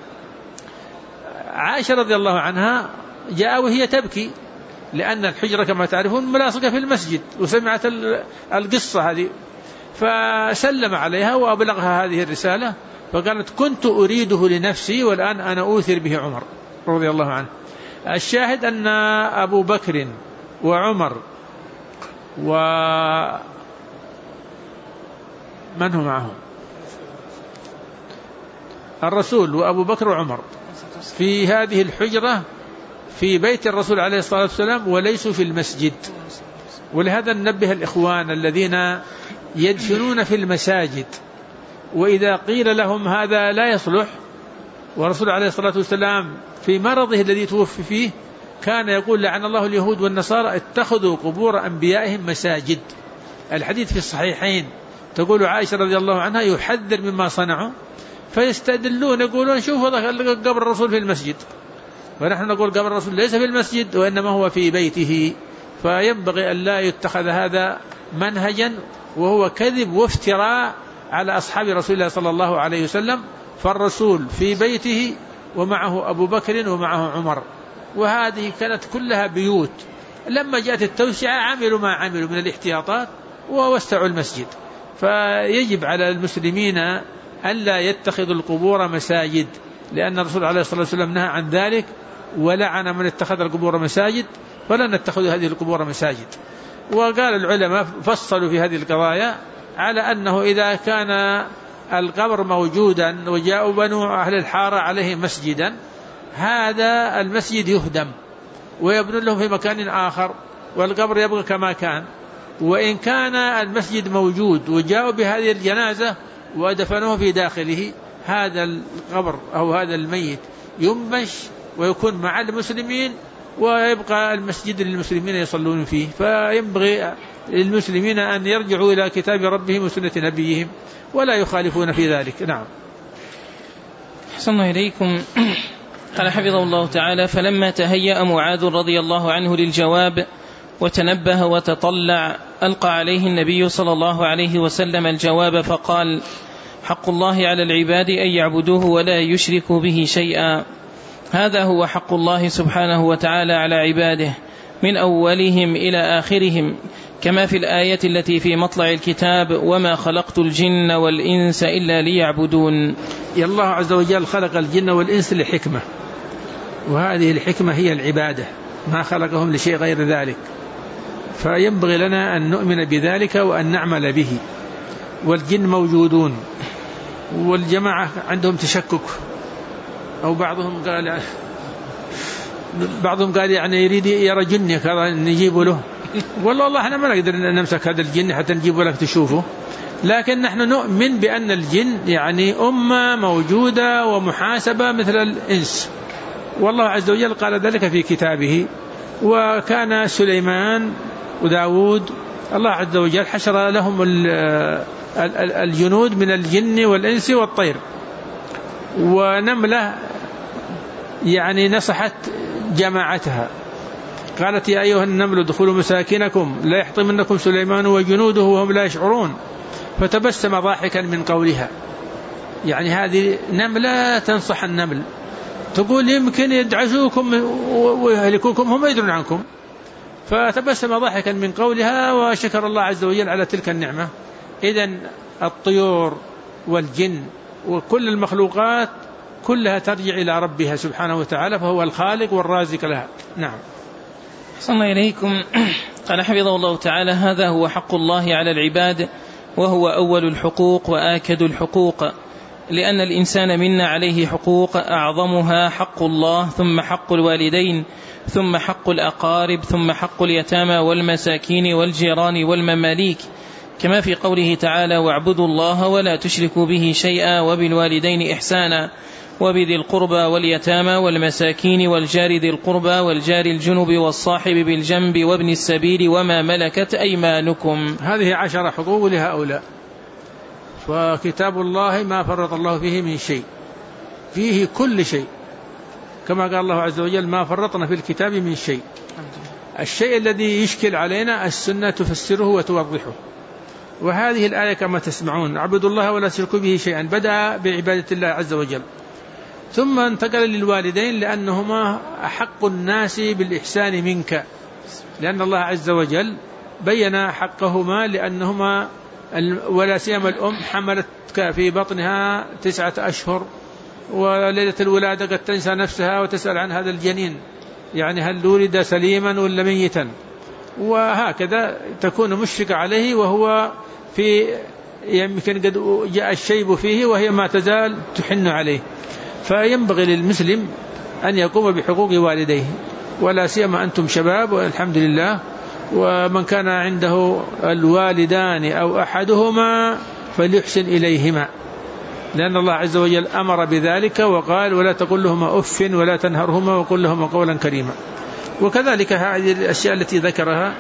عائشة رضي الله عنها جاء وهي تبكي لأن الحجرة كما تعرفون ملاصقة في المسجد، وسمعت القصة هذه فسلم عليها وأبلغها هذه الرسالة، فقالت كنت أريده لنفسي والآن أنا أوثر به عمر رضي الله عنه. الشاهد أن أبو بكر وعمر ومن هو معهم الرسول وأبو بكر وعمر في هذه الحجرة في بيت الرسول عليه الصلاة والسلام وليسوا في المسجد. ولهذا ننبه الإخوان الذين يدفنون في المساجد وإذا قيل لهم هذا لا يصلح، ورسول عليه الصلاة والسلام في مرضه الذي توفي فيه كان يقول لعن الله اليهود والنصارى اتخذوا قبور أنبيائهم مساجد. الحديث في الصحيحين تقول عائشة رضي الله عنها يحذر مما صنعوا، فيستدلون يقولون شوفوا قبر الرسول في المسجد، ونحن نقول قبر الرسول ليس في المسجد وإنما هو في بيته. فينبغي أن لا يتخذ هذا منهجا وهو كذب وافتراء على أصحاب رسول الله صلى الله عليه وسلم، فالرسول في بيته ومعه أبو بكر ومعه عمر، وهذه كانت كلها بيوت. لما جاءت التوسعة عملوا ما عملوا من الاحتياطات ووسعوا المسجد. فيجب على المسلمين أن لا يتخذوا القبور مساجد، لأن الرسول عليه الصلاة والسلام نهى عن ذلك ولعن من اتخذ القبور مساجد، فلا نتخذ هذه القبور مساجد. وقال العلماء فصلوا في هذه القضايا على أنه إذا كان القبر موجودا وجاءوا بنو أهل الحارة عليه مسجدا، هذا المسجد يهدم ويبنون له في مكان آخر والقبر يبقى كما كان. وإن كان المسجد موجود وجاءوا بهذه الجنازة ودفنوه في داخله، هذا القبر أو هذا الميت ينبش ويكون مع المسلمين، ويبقى المسجد للمسلمين يصلون فيه. فينبغي للمسلمين أن يرجعوا إلى كتاب ربهم وسنة نبيهم ولا يخالفون في ذلك. نعم. أحسن الله إليكم. قال حفظه الله تعالى: فلما تهيأ معاذ رضي الله عنه للجواب وتنبه وتطلع، ألقى عليه النبي صلى الله عليه وسلم الجواب فقال: حق الله على العباد أن يعبدوه ولا يشركوا به شيئا. هذا هو حق الله سبحانه وتعالى على عباده من أولهم إلى آخرهم، كما في الآية التي في مطلع الكتاب: وما خلقت الجن والإنس إلا ليعبدون. الله عز وجل خلق الجن والإنس لحكمة، وهذه الحكمة هي العبادة، ما خلقهم لشيء غير ذلك. فينبغي لنا أن نؤمن بذلك وأن نعمل به. والجن موجودون، والجماعة عندهم تشكك، أو بعضهم قال يعني يريد يرى جن كذا نجيب له. والله احنا ما نقدر نمسك هذا الجن حتى نجيبه لك تشوفه، لكن نحن نؤمن بأن الجن يعني أمة موجودة ومحاسبة مثل الإنس، والله عز وجل قال ذلك في كتابه. وكان سليمان وداود الله عز وجل حشر لهم الجنود من الجن والإنس والطير. ونملة يعني نصحت جماعتها، قالت: يا أيها النمل ادخلوا مساكنكم لا يحطمنكم سليمان وجنوده وهم لا يشعرون. فتبسم ضاحكا من قولها. يعني هذه نملة تنصح النمل، تقول يمكن يدعسوكم ويهلكوكم هم يدرون عنكم. فتبسم ضاحكا من قولها وشكر الله عز وجل على تلك النعمة. إذن الطيور والجن وكل المخلوقات كلها ترجع إلى ربها سبحانه وتعالى، فهو الخالق والرازق لها. نعم. صلى إليكم. قال حفظه الله تعالى: هذا هو حق الله على العباد، وهو أول الحقوق وآكد الحقوق، لأن الإنسان منا عليه حقوق، أعظمها حق الله، ثم حق الوالدين، ثم حق الأقارب، ثم حق اليتامى والمساكين والجيران والمماليك، كما في قوله تعالى: واعبدوا الله ولا تشركوا به شيئا وبالوالدين إحسانا وبذي القربى واليتامى والمساكين والجار ذي القربى والجار الجنب والصاحب بالجنب وابن السبيل وما ملكت أيمانكم. هذه 10 حقوق لهؤلاء. فكتاب الله ما فرط الله فيه من شيء، فيه كل شيء، كما قال الله عز وجل: ما فرطنا في الكتاب من شيء. الشيء الذي يشكل علينا السنة تفسره وتوضحه. وهذه الآية كما تسمعون: اعبدوا الله ولا تشركوا به شيئا، بدأ بعبادة الله عز وجل، ثم انتقل للوالدين لأنهما أحق الناس بالإحسان منك، لأن الله عز وجل بين حقهما، لأنهما ولا سيما الأم حملتك في بطنها 9 أشهر، وليلة الولادة قد تنسى نفسها وتسأل عن هذا الجنين، يعني هل ولد سليما ولا ميتا، وهكذا تكون مشفقة عليه وهو في يمكن قد جاء الشيب فيه وهي ما تزال تحن عليه. فينبغي للمسلم أن يقوم بحقوق والديه، ولا سيما أنتم شباب والحمد لله، ومن كان عنده الوالدان أو أحدهما فليحسن إليهما، لأن الله عز وجل أمر بذلك وقال: ولا تقل لهما أف ولا تنهرهما وقل لهما قولا كريما. وكذلك هذه الأشياء التي ذكرها،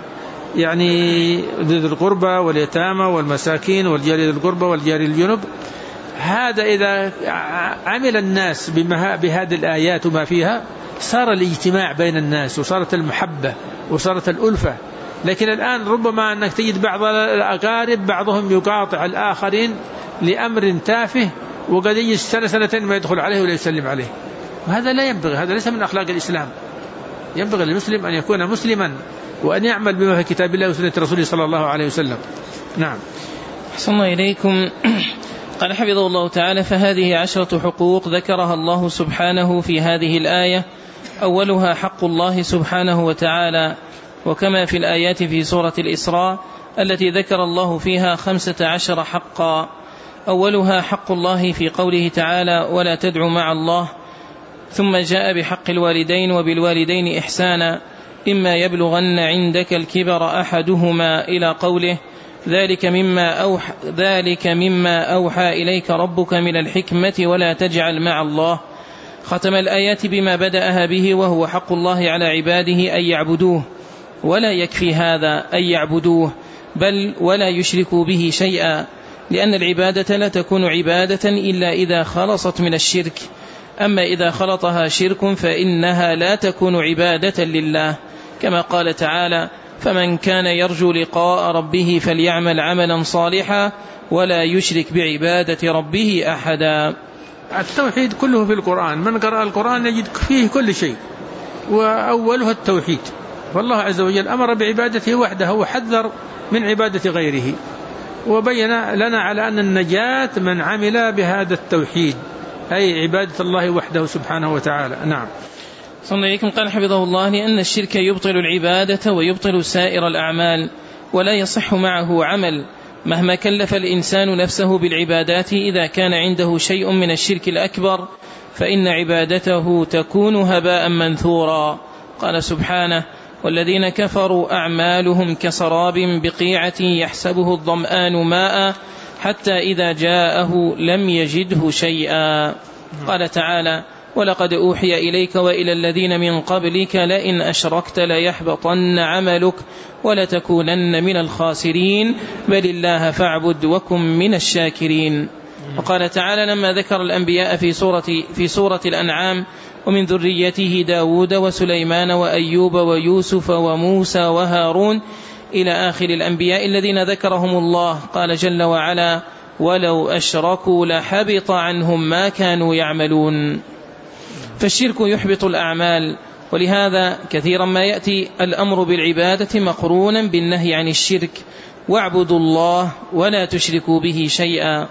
يعني ذي القربى واليتامى والمساكين والجار ذي القربى والجار الجنب، هذا إذا عمل الناس بهذه الآيات وما فيها صار الاجتماع بين الناس، وصارت المحبة وصارت الألفة. لكن الآن ربما أنك تجد بعض الأقارب بعضهم يقاطع الآخرين لأمر تافه، وقد يجلس 1 2 ما يدخل عليه ولا يسلم عليه، وهذا لا ينبغي، هذا ليس من أخلاق الإسلام. ينبغي للمسلم أن يكون مسلما وأن يعمل بما في كتاب الله وسنة رسوله صلى الله عليه وسلم. نعم. أحسن الله إليكم. قال حفظه الله تعالى: فهذه 10 حقوق ذكرها الله سبحانه في هذه الآية، أولها حق الله سبحانه وتعالى، وكما في الآيات في سورة الإسراء التي ذكر الله فيها 15 حقا. أولها حق الله في قوله تعالى: ولا تدع مع الله، ثم جاء بحق الوالدين وبالوالدين إحسانا، إما يبلغن عندك الكبر أحدهما، إلى قوله: ذلك مما أوحى إليك ربك من الحكمة ولا تجعل مع الله. ختم الآيات بما بدأها به وهو حق الله على عباده أن يعبدوه، ولا يكفي هذا أن يعبدوه بل ولا يشركوا به شيئا، لأن العبادة لا تكون عبادة إلا إذا خلصت من الشرك، أما إذا خلطها شرك فإنها لا تكون عبادة لله، كما قال تعالى: فمن كان يرجو لقاء ربه فليعمل عملا صالحا ولا يشرك بعبادة ربه أحدا. التوحيد كله في القرآن، من قرأ القرآن يجد فيه كل شيء، وأولها التوحيد. والله عز وجل أمر بعبادته وحده وحذر من عبادة غيره، وبين لنا على أن النجاة من عمل بهذا التوحيد، أي عبادة الله وحده سبحانه وتعالى. نعم. صلى الله عليكم. قال حفظه الله: لأن الشرك يبطل العبادة ويبطل سائر الأعمال، ولا يصح معه عمل مهما كلف الإنسان نفسه بالعبادات، إذا كان عنده شيء من الشرك الأكبر فإن عبادته تكون هباء منثورا. قال سبحانه: والذين كفروا أعمالهم كسراب بقيعة يحسبه الظمآن ماء حتى إذا جاءه لم يجده شيئا. قال تعالى: ولقد أوحي إليك وإلى الذين من قبلك لئن أشركت ليحبطن عملك ولتكونن من الخاسرين بل الله فاعبد وكن من الشاكرين. وقال تعالى لما ذكر الأنبياء في سورة الأنعام: ومن ذريته داود وسليمان وأيوب ويوسف وموسى وهارون إلى آخر الأنبياء الذين ذكرهم الله، قال جل وعلا: ولو أشركوا لحبط عنهم ما كانوا يعملون. فالشرك يحبط الأعمال، ولهذا كثيرا ما يأتي الأمر بالعبادة مقرونا بالنهي عن الشرك: واعبدوا الله ولا تشركوا به شيئا.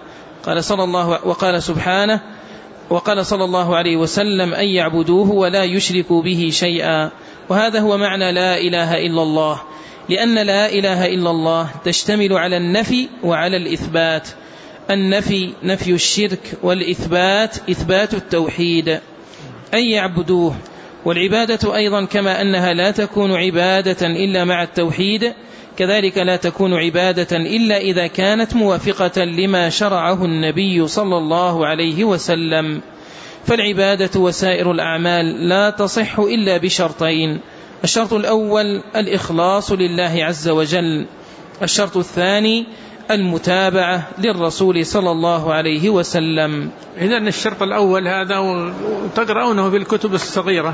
وقال سبحانه: وقال صلى الله عليه وسلم: أن يعبدوه ولا يشركوا به شيئا. وهذا هو معنى لا إله إلا الله، لأن لا إله إلا الله تشتمل على النفي وعلى الإثبات. النفي نفي الشرك، والإثبات إثبات التوحيد، أن يعبدوه. والعبادة أيضا كما أنها لا تكون عبادة إلا مع التوحيد، كذلك لا تكون عبادة إلا إذا كانت موافقة لما شرعه النبي صلى الله عليه وسلم. فالعبادة وسائر الأعمال لا تصح إلا بشرطين: الشرط الأول الإخلاص لله عز وجل، الشرط الثاني المتابعة للرسول صلى الله عليه وسلم. إذن الشرط الأول هذا وتقرؤونه في الكتب الصغيرة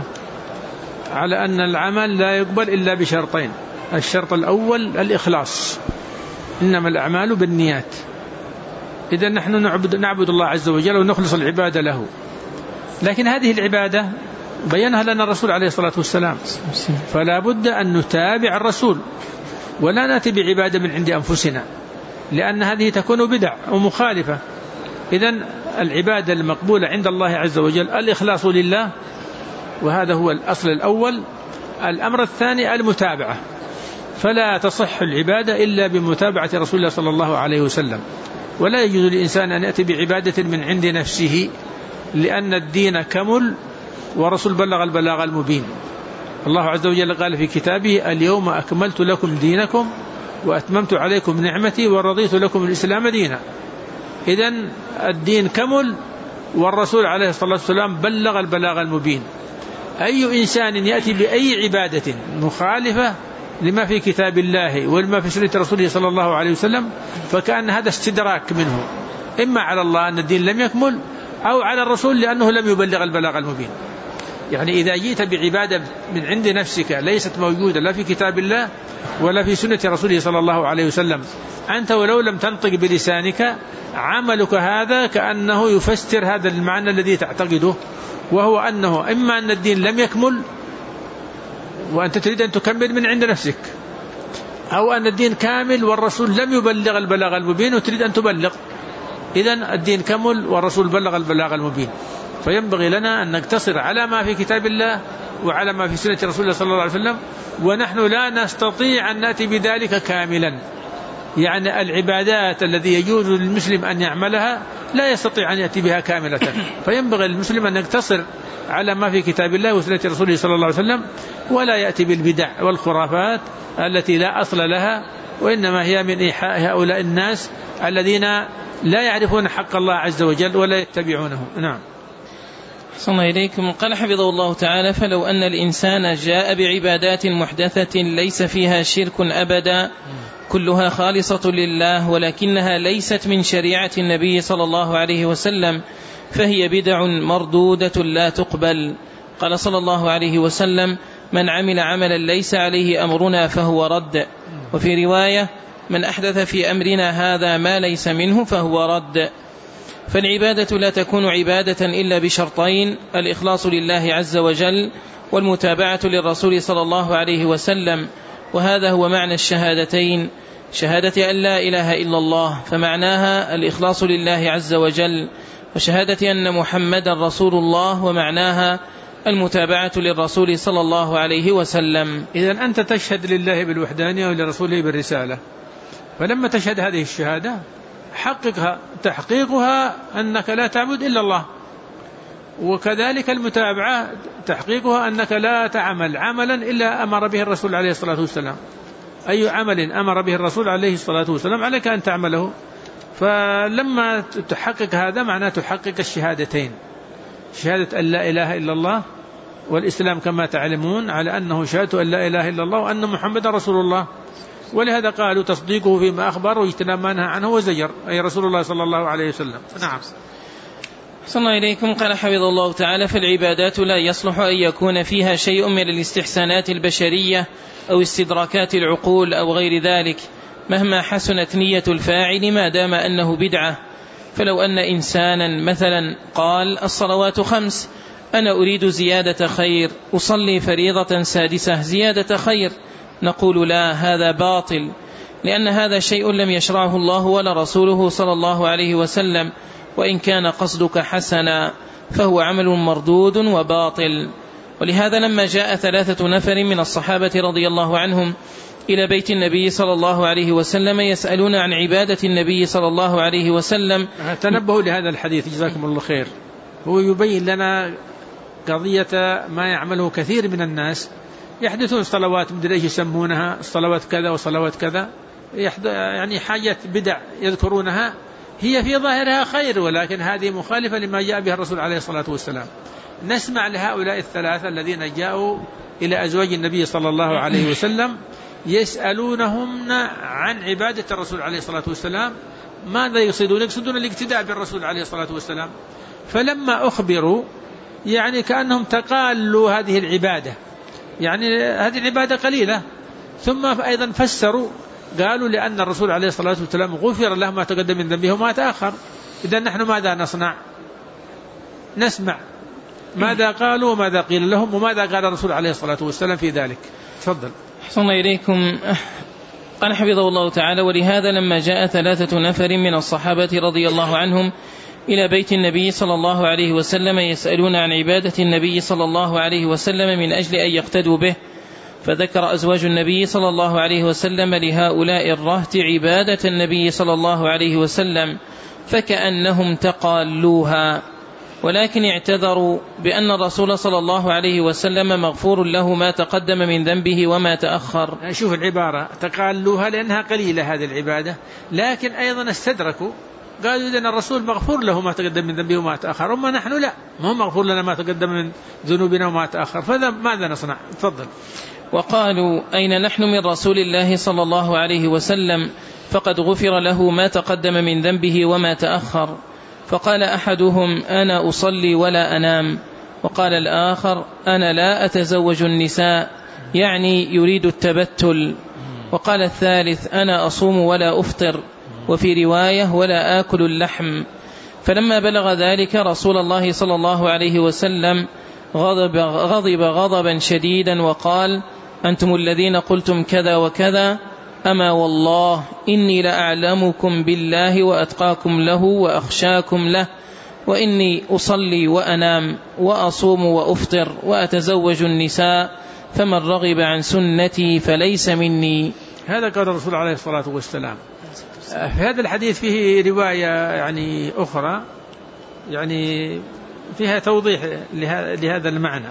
على أن العمل لا يقبل إلا بشرطين: الشرط الأول الإخلاص، إنما الأعمال بالنيات. إذا نحن نعبد الله عز وجل ونخلص العبادة له، لكن هذه العبادة بينها لنا الرسول عليه الصلاة والسلام، فلا بد أن نتابع الرسول ولا نأتي بعبادة من عند أنفسنا، لأن هذه تكون بدع ومخالفة. إذن العبادة المقبولة عند الله عز وجل الإخلاص لله، وهذا هو الأصل الأول. الأمر الثاني المتابعة، فلا تصح العبادة إلا بمتابعة رسول الله صلى الله عليه وسلم، ولا يجوز للإنسان أن يأتي بعبادة من عند نفسه، لأن الدين كمل ورسول بلغ البلاغ المبين. الله عز وجل قال في كتابه: اليوم أكملت لكم دينكم وأتممت عليكم نعمتي ورضيت لكم الإسلام دينا. إذن الدين كمل والرسول عليه الصلاة والسلام بلغ البلاغ المبين. أي إنسان يأتي بأي عبادة مخالفة لما في كتاب الله ولما في سنة رسوله صلى الله عليه وسلم فكأن هذا استدراك منه، إما على الله أن الدين لم يكمل، أو على الرسول لأنه لم يبلغ البلاغ المبين. يعني إذا جئت بعبادة من عند نفسك ليست موجودة لا في كتاب الله ولا في سنة رسوله صلى الله عليه وسلم، أنت ولو لم تنطق بلسانك عملك هذا كأنه يفسر هذا المعنى الذي تعتقده، وهو أنه إما أن الدين لم يكمل وأنت تريد أن تكمل من عند نفسك، أو أن الدين كامل والرسول لم يبلغ البلاغ المبين وتريد أن تبلغ. إذن الدين كمل والرسول بلغ البلاغ المبين، فينبغي لنا أن نقتصر على ما في كتاب الله وعلى ما في سنة رسول الله صلى الله عليه وسلم، ونحن لا نستطيع أن نأتي بذلك كاملا. يعني العبادات التي يجوز للمسلم أن يعملها لا يستطيع أن يأتي بها كاملة، فينبغي للمسلم أن يقتصر على ما في كتاب الله وسنة رسوله صلى الله عليه وسلم، ولا يأتي بالبدع والخرافات التي لا أصل لها، وإنما هي من إيحاء هؤلاء الناس الذين لا يعرفون حق الله عز وجل ولا يتبعونه. نعم. صلى الله إليكم. قال حفظه الله تعالى: فلو أن الإنسان جاء بعبادات محدثة ليس فيها شرك أبدا كلها خالصة لله ولكنها ليست من شريعة النبي صلى الله عليه وسلم فهي بدع مردودة لا تقبل. قال صلى الله عليه وسلم: من عمل عملا ليس عليه أمرنا فهو رد. وفي رواية: من أحدث في أمرنا هذا ما ليس منه فهو رد. فالعبادة لا تكون عبادة إلا بشرطين: الإخلاص لله عز وجل والمتابعة للرسول صلى الله عليه وسلم. وهذا هو معنى الشهادتين: شهادة أن لا إله إلا الله فمعناها الإخلاص لله عز وجل، وشهادة أن محمدا رسول الله ومعناها المتابعة للرسول صلى الله عليه وسلم. إذن أنت تشهد لله بالوحدانية ولرسوله بالرسالة، فلما تشهد هذه الشهادة حققها، تحقيقها أنك لا تعبد إلا الله، وكذلك المتابعة تحقيقها أنك لا تعمل عملا إلا أمر به الرسول عليه الصلاة والسلام. أي عمل أمر به الرسول عليه الصلاة والسلام عليك أن تعمله. فلما تحقق هذا معناه تحقق الشهادتين: شهادة أن لا إله إلا الله، والإسلام كما تعلمون على أنه شهادة أن لا إله إلا الله وأن محمد رسول الله. ولهذا قالوا تصديقه فيما أخبر واجتناب ما نهى عنه وزجر، أي رسول الله صلى الله عليه وسلم. نعم. صلى الله إليكم. قال حفظه الله تعالى: فالعبادات لا يصلح أن يكون فيها شيء من الاستحسانات البشرية أو استدراكات العقول أو غير ذلك مهما حسنت نية الفاعل ما دام أنه بدعة. فلو أن إنسانا مثلا قال: الصلوات 5 أنا أريد زيادة خير، أصلي فريضة 6 زيادة خير، نقول: لا، هذا باطل، لأن هذا شيء لم يشرعه الله ولا رسوله صلى الله عليه وسلم، وإن كان قصدك حسنا فهو عمل مردود وباطل. ولهذا لما جاء 3 نفر من الصحابة رضي الله عنهم إلى بيت النبي صلى الله عليه وسلم يسألون عن عبادة النبي صلى الله عليه وسلم. تنبهوا لهذا الحديث جزاكم الله خير، هو يبين لنا قضية ما يعمله كثير من الناس، يحدثون صلوات مدري ايش يسمونها، الصلوات كذا وصلوات كذا، يعني حاجة بدع يذكرونها هي في ظاهرها خير، ولكن هذه مخالفة لما جاء به الرسول عليه الصلاة والسلام. نسمع لهؤلاء 3 الذين جاءوا إلى أزواج النبي صلى الله عليه وسلم يسألونهم عن عبادة الرسول عليه الصلاة والسلام. ماذا يقصدون؟ يقصدون الاقتداء بالرسول عليه الصلاة والسلام. فلما أخبروا يعني كأنهم تقالوا هذه العبادة، يعني هذه العبادة قليلة. ثم أيضا فسروا قالوا: لأن الرسول عليه الصلاة والسلام غفر له ما تقدم من ذنبه وما تأخر. إذن نحن ماذا نصنع؟ نسمع ماذا قالوا وماذا قيل لهم وماذا قال الرسول عليه الصلاة والسلام في ذلك. تفضل. أحسن الله إليكم. قال حفظه الله تعالى: ولهذا لما جاء 3 نفر من الصحابة رضي الله عنهم إلى بيت النبي صلى الله عليه وسلم يسألون عن عبادة النبي صلى الله عليه وسلم من أجل أن يقتدوا به، فذكر أزواج النبي صلى الله عليه وسلم لهؤلاء الرهط عبادة النبي صلى الله عليه وسلم فكأنهم تقالوها، ولكن اعتذروا بأن الرسول صلى الله عليه وسلم مغفور له ما تقدم من ذنبه وما تأخر. شوف العبارة، تقالوها لأنها قليلة هذه العبادة، لكن أيضا استدركوا قالوا: إذن الرسول مغفور له ما تقدم من ذنبه وما تأخر، أما نحن لا، ما هو مغفور لنا ما تقدم من ذنوبنا وما تأخر، فذا ماذا نصنع؟ تفضل. وقالوا: أين نحن من رسول الله صلى الله عليه وسلم فقد غفر له ما تقدم من ذنبه وما تأخر. فقال أحدهم: أنا أصلي ولا أنام. وقال الآخر: أنا لا أتزوج النساء، يعني يريد التبتل. وقال الثالث: أنا أصوم ولا أفطر، وفي رواية: ولا آكل اللحم. فلما بلغ ذلك رسول الله صلى الله عليه وسلم غضب غضبا شديدا وقال: أنتم الذين قلتم كذا وكذا، أما والله إني لأعلمكم بالله وأتقاكم له وأخشاكم له، وإني أصلي وأنام وأصوم وأفطر وأتزوج النساء، فمن رغب عن سنتي فليس مني. هذا قال الرسول عليه الصلاة والسلام. في هذا الحديث فيه رواية يعني أخرى يعني فيها توضيح لهذا المعنى.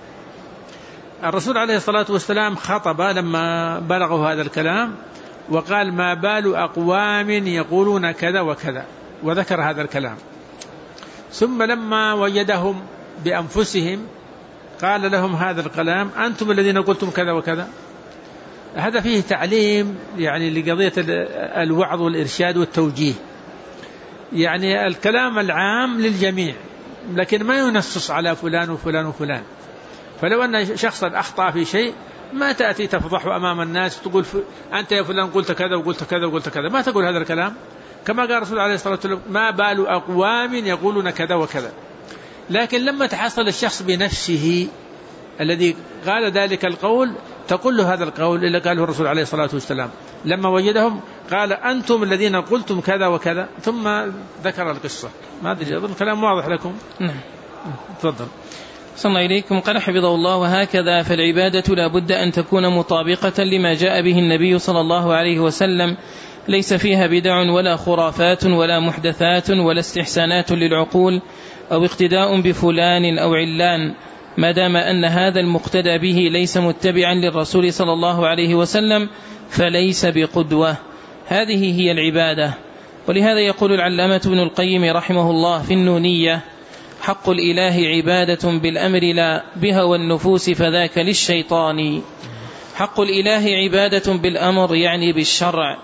الرسول عليه الصلاة والسلام خطب لما بلغوا هذا الكلام وقال: ما بال أقوام يقولون كذا وكذا، وذكر هذا الكلام. ثم لما وجدهم بأنفسهم قال لهم هذا الكلام: أنتم الذين قلتم كذا وكذا. هذا فيه تعليم يعني لقضية الوعظ والإرشاد والتوجيه، يعني الكلام العام للجميع، لكن ما ينصص على فلان وفلان وفلان. فلو أن شخصا أخطأ في شيء ما تأتي تفضحه أمام الناس تقول أنت يا فلان قلت كذا وقلت كذا وقلت كذا، ما تقول هذا الكلام. كما قال الرسول عليه الصلاة والسلام: ما بال أقوام يقولون كذا وكذا. لكن لما تحصل الشخص بنفسه الذي قال ذلك القول تقول له هذا القول اللي قاله الرسول عليه الصلاة والسلام. لما وجدهم قال: أنتم الذين قلتم كذا وكذا، ثم ذكر القصة. ما أدري، أظن الكلام واضح لكم. نعم، تفضل. صلى الله إليكم. قال حفظه الله: وهكذا فالعبادة لا بد أن تكون مطابقة لما جاء به النبي صلى الله عليه وسلم، ليس فيها بدع ولا خرافات ولا محدثات ولا استحسانات للعقول أو اقتداء بفلان أو علان، ما دام أن هذا المقتدى به ليس متبعا للرسول صلى الله عليه وسلم فليس بقدوة. هذه هي العبادة. ولهذا يقول العلامة ابن القيم رحمه الله في النونية: حق الإله عبادة بالأمر لا بهوى النفوس فذاك للشيطان. حق الإله عبادة بالأمر يعني بالشرع،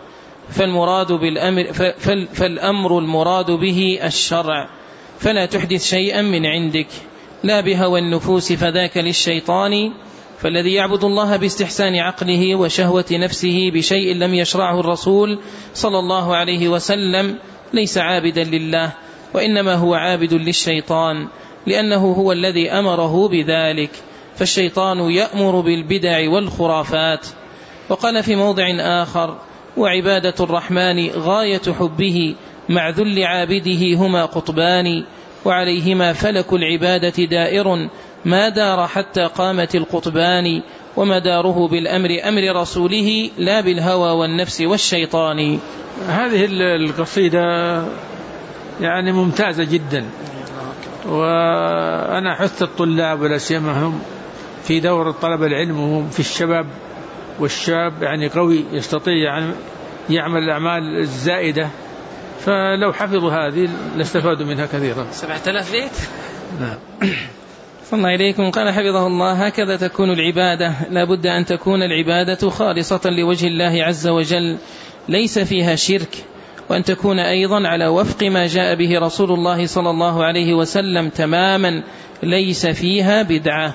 فالأمر المراد به الشرع، فلا تحدث شيئا من عندك، لا بهوى النفوس فذاك للشيطان. فالذي يعبد الله باستحسان عقله وشهوة نفسه بشيء لم يشرعه الرسول صلى الله عليه وسلم ليس عابدا لله، وإنما هو عابد للشيطان، لأنه هو الذي أمره بذلك، فالشيطان يأمر بالبدع والخرافات. وقال في موضع آخر: وعبادة الرحمن غاية حبه مع ذل عابده هما قطبان، وعليهما فلك العبادة دائر ما دار حتى قامت القطبان، ومداره بالأمر أمر رسوله لا بالهوى والنفس والشيطان. هذه القصيدة يعني ممتازة جدا، وأنا حث الطلاب ولا سيما هم في دور طلب العلم وهم في الشباب، والشاب يعني قوي يستطيع يعني يعمل الأعمال الزائدة، فلو حفظوا هذه لاستفادوا منها كثيرا. 7000 بيت. نعم. صلى الله إليكم. قال حفظه الله: هكذا تكون العبادة، لا بد أن تكون العبادة خالصة لوجه الله عز وجل ليس فيها شرك، وأن تكون أيضا على وفق ما جاء به رسول الله صلى الله عليه وسلم تماما ليس فيها بدعة.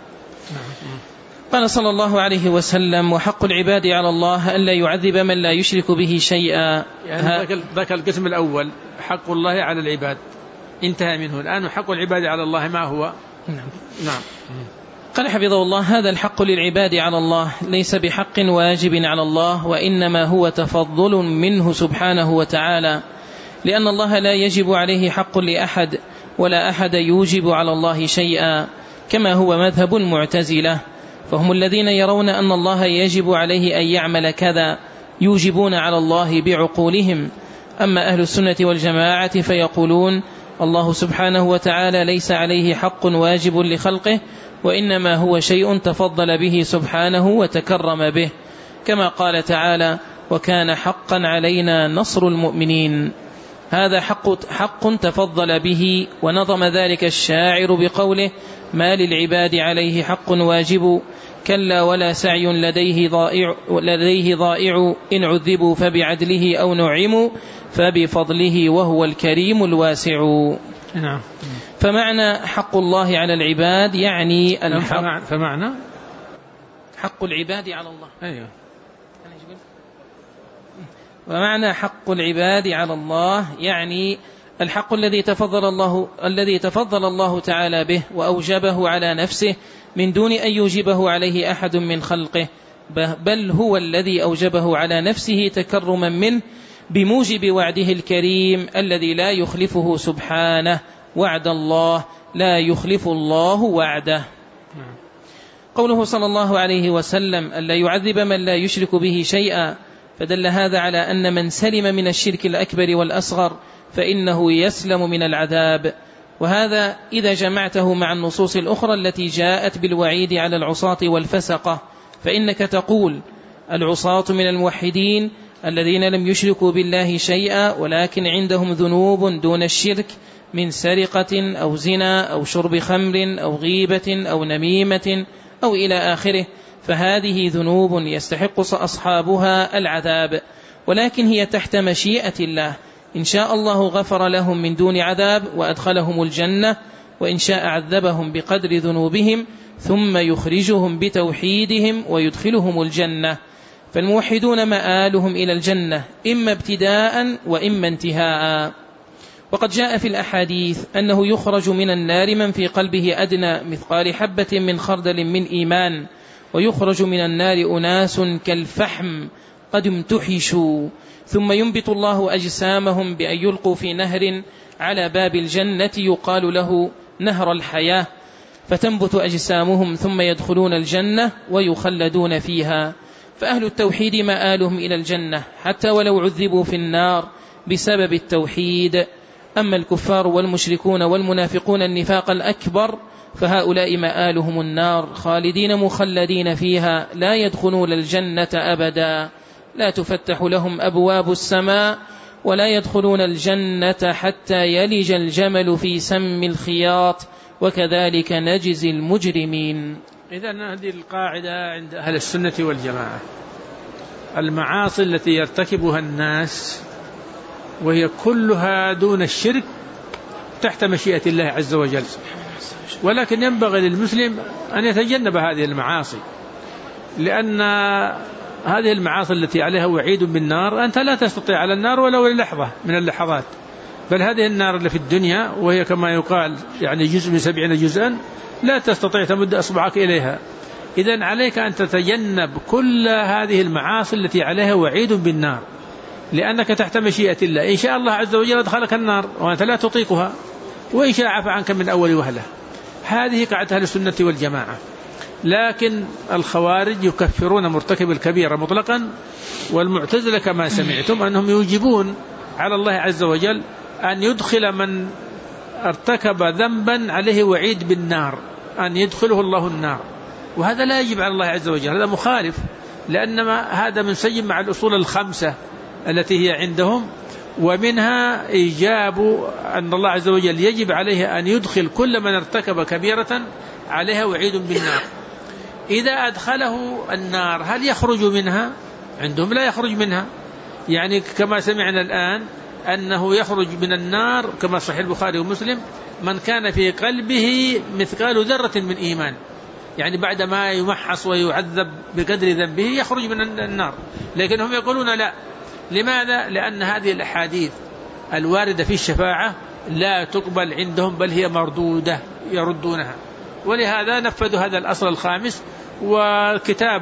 قال صلى الله عليه وسلم: وحق العباد على الله أن لا يعذب من لا يشرك به شيئا. يعني ذاك القسم الأول حق الله على العباد انتهى منه، الآن حق العباد على الله ما هو؟ نعم. قال حفظه الله: هذا الحق للعباد على الله ليس بحق واجب على الله، وإنما هو تفضل منه سبحانه وتعالى، لأن الله لا يجب عليه حق لأحد، ولا أحد يوجب على الله شيئا، كما هو مذهب المعتزلة، فهم الذين يرون أن الله يجب عليه أن يعمل كذا، يوجبون على الله بعقولهم. أما أهل السنة والجماعة فيقولون: الله سبحانه وتعالى ليس عليه حق واجب لخلقه، وإنما هو شيء تفضل به سبحانه وتكرم به، كما قال تعالى: وكان حقا علينا نصر المؤمنين. هذا حق تفضل به. ونظم ذلك الشاعر بقوله: ما للعباد عليه حق واجب، كلا ولا سعي لديه ضائع، إن عذبوا فبعدله أو نعموا فبفضله وهو الكريم الواسع. نعم. فمعنى حق الله على العباد يعني فمعنى حق العباد على الله. أيوه. ومعنى حق العباد على الله يعني الحق الذي تفضل الله تعالى به وأوجبه على نفسه من دون أن يوجبه عليه أحد من خلقه، بل هو الذي أوجبه على نفسه تكرما منه بموجب وعده الكريم الذي لا يخلفه سبحانه وعد الله، لا يخلف الله وعده. قوله صلى الله عليه وسلم: ألا يعذب من لا يشرك به شيئا، فدل هذا على أن من سلم من الشرك الأكبر والأصغر فإنه يسلم من العذاب. وهذا إذا جمعته مع النصوص الأخرى التي جاءت بالوعيد على العصاة والفسقة، فإنك تقول: العصاة من الموحدين الذين لم يشركوا بالله شيئا ولكن عندهم ذنوب دون الشرك من سرقة أو زنا أو شرب خمر أو غيبة أو نميمة أو إلى آخره، فهذه ذنوب يستحق أصحابها العذاب، ولكن هي تحت مشيئة الله، إن شاء الله غفر لهم من دون عذاب وأدخلهم الجنة، وإن شاء عذبهم بقدر ذنوبهم ثم يخرجهم بتوحيدهم ويدخلهم الجنة. فالموحدون مآلهم إلى الجنة إما ابتداء وإما انتهاء. وقد جاء في الأحاديث أنه يخرج من النار من في قلبه أدنى مثقال حبة من خردل من إيمان، ويخرج من النار أناس كالفحم قد امتحشوا، ثم ينبت الله أجسامهم بأن يلقوا في نهر على باب الجنة يقال له نهر الحياة، فتنبت أجسامهم ثم يدخلون الجنة ويخلدون فيها. فأهل التوحيد مآلهم إلى الجنة حتى ولو عذبوا في النار بسبب التوحيد. أما الكفار والمشركون والمنافقون النفاق الأكبر فهؤلاء مآلهم النار خالدين مخلدين فيها لا يدخلون الجنة أبدا، لا تفتح لهم أبواب السماء ولا يدخلون الجنة حتى يلج الجمل في سم الخياط، وكذلك نجزي المجرمين. إذن هذه القاعدة عند أهل السنة والجماعة: المعاصي التي يرتكبها الناس وهي كلها دون الشرك تحت مشيئة الله عز وجل، ولكن ينبغي للمسلم أن يتجنب هذه المعاصي، لأن هذه المعاصي التي عليها وعيد بالنار أنت لا تستطيع على النار ولو للحظة من اللحظات، بل هذه النار اللي في الدنيا وهي كما يقال يعني جزء من 70 جزءا لا تستطيع تمد أصبعك إليها. إذن عليك أن تتجنب كل هذه المعاصي التي عليها وعيد بالنار، لأنك تحت مشيئة الله، إن شاء الله عز وجل أدخلك النار وأنت لا تطيقها، وإن شاء عفى عنك من أول وهلة. هذه قاعدة أهل السنة والجماعة. لكن الخوارج يكفرون مرتكب الكبيرة مطلقا، والمعتزلة كما سمعتم أنهم يوجبون على الله عز وجل أن يدخل من ارتكب ذنبا عليه وعيد بالنار أن يدخله الله النار، وهذا لا يجب على الله عز وجل، هذا مخالف، لأنما هذا منسجم مع الأصول الخمسة التي هي عندهم، ومنها إيجاب أن الله عز وجل يجب عليه أن يدخل كل من ارتكب كبيرة عليها وعيد بالنار. إذا أدخله النار هل يخرج منها؟ عندهم لا يخرج منها، يعني كما سمعنا الآن أنه يخرج من النار كما صحيح البخاري ومسلم من كان في قلبه مثقال ذرة من إيمان، يعني بعد ما يمحص ويعذب بقدر ذنبه يخرج من النار. لكن هم يقولون لا. لماذا؟ لأن هذه الأحاديث الواردة في الشفاعة لا تقبل عندهم، بل هي مردودة يردونها، ولهذا نفذوا هذا الأصل الخامس. وكتاب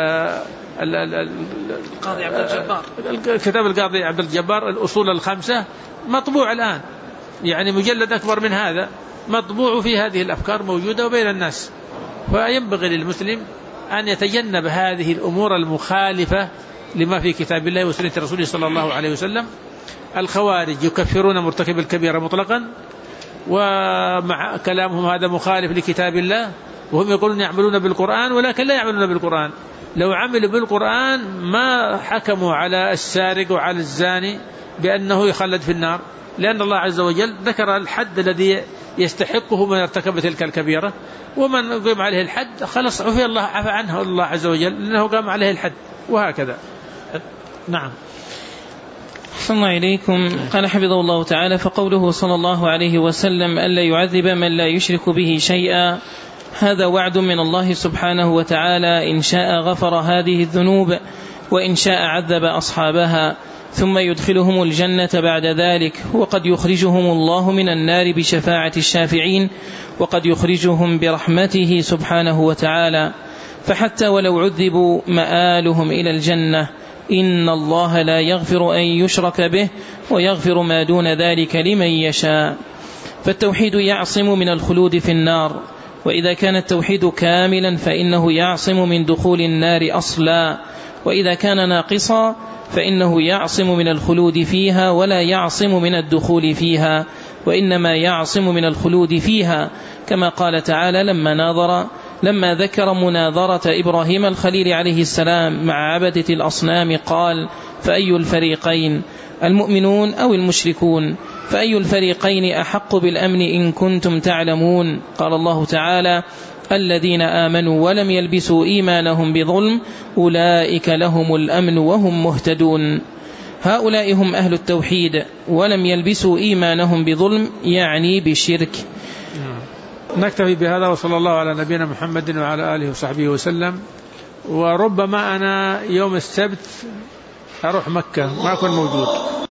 القاضي عبد الجبار، كتاب القاضي عبد الجبار الأصول الخمسة مطبوع الآن، يعني مجلد أكبر من هذا مطبوع، في هذه الأفكار موجودة وبين الناس. فينبغي للمسلم أن يتجنب هذه الأمور المخالفة لما في كتاب الله وسنة رسوله صلى الله عليه وسلم. الخوارج يكفرون مرتكب الكبيرة مطلقا، ومع كلامهم هذا مخالف لكتاب الله، وهم يقولون يعملون بالقرآن ولكن لا يعملون بالقرآن. لو عملوا بالقرآن ما حكموا على السارق وعلى الزاني بأنه يخلد في النار، لأن الله عز وجل ذكر الحد الذي يستحقه من ارتكب تلك الكبيرة، ومن قام عليه الحد خلص عفى الله عفى عنه الله عز وجل لأنه قام عليه الحد، وهكذا. نعم. صلى الله إليكم. قال حفظه الله تعالى: فقوله صلى الله عليه وسلم ألا يعذب من لا يشرك به شيئا، هذا وعد من الله سبحانه وتعالى، إن شاء غفر هذه الذنوب وإن شاء عذب أصحابها ثم يدخلهم الجنة بعد ذلك، وقد يخرجهم الله من النار بشفاعة الشافعين، وقد يخرجهم برحمته سبحانه وتعالى. فحتى ولو عذبوا مآلهم إلى الجنة، إن الله لا يغفر أن يشرك به ويغفر ما دون ذلك لمن يشاء. فالتوحيد يعصم من الخلود في النار، وإذا كان التوحيد كاملا فإنه يعصم من دخول النار أصلا، وإذا كان ناقصا فإنه يعصم من الخلود فيها ولا يعصم من الدخول فيها، وإنما يعصم من الخلود فيها، كما قال تعالى لما ذكر مناظرة إبراهيم الخليل عليه السلام مع عبدة الأصنام قال: فأي الفريقين المؤمنون أو المشركون؟ فأي الفريقين أحق بالأمن إن كنتم تعلمون؟ قال الله تعالى: الذين آمنوا ولم يلبسوا إيمانهم بظلم أولئك لهم الأمن وهم مهتدون. هؤلاء هم أهل التوحيد ولم يلبسوا إيمانهم بظلم، يعني بشرك. نكتفي بهذا، وصلى الله على نبينا محمد وعلى آله وصحبه وسلم. وربما أنا يوم السبت أروح مكة ما أكون موجود.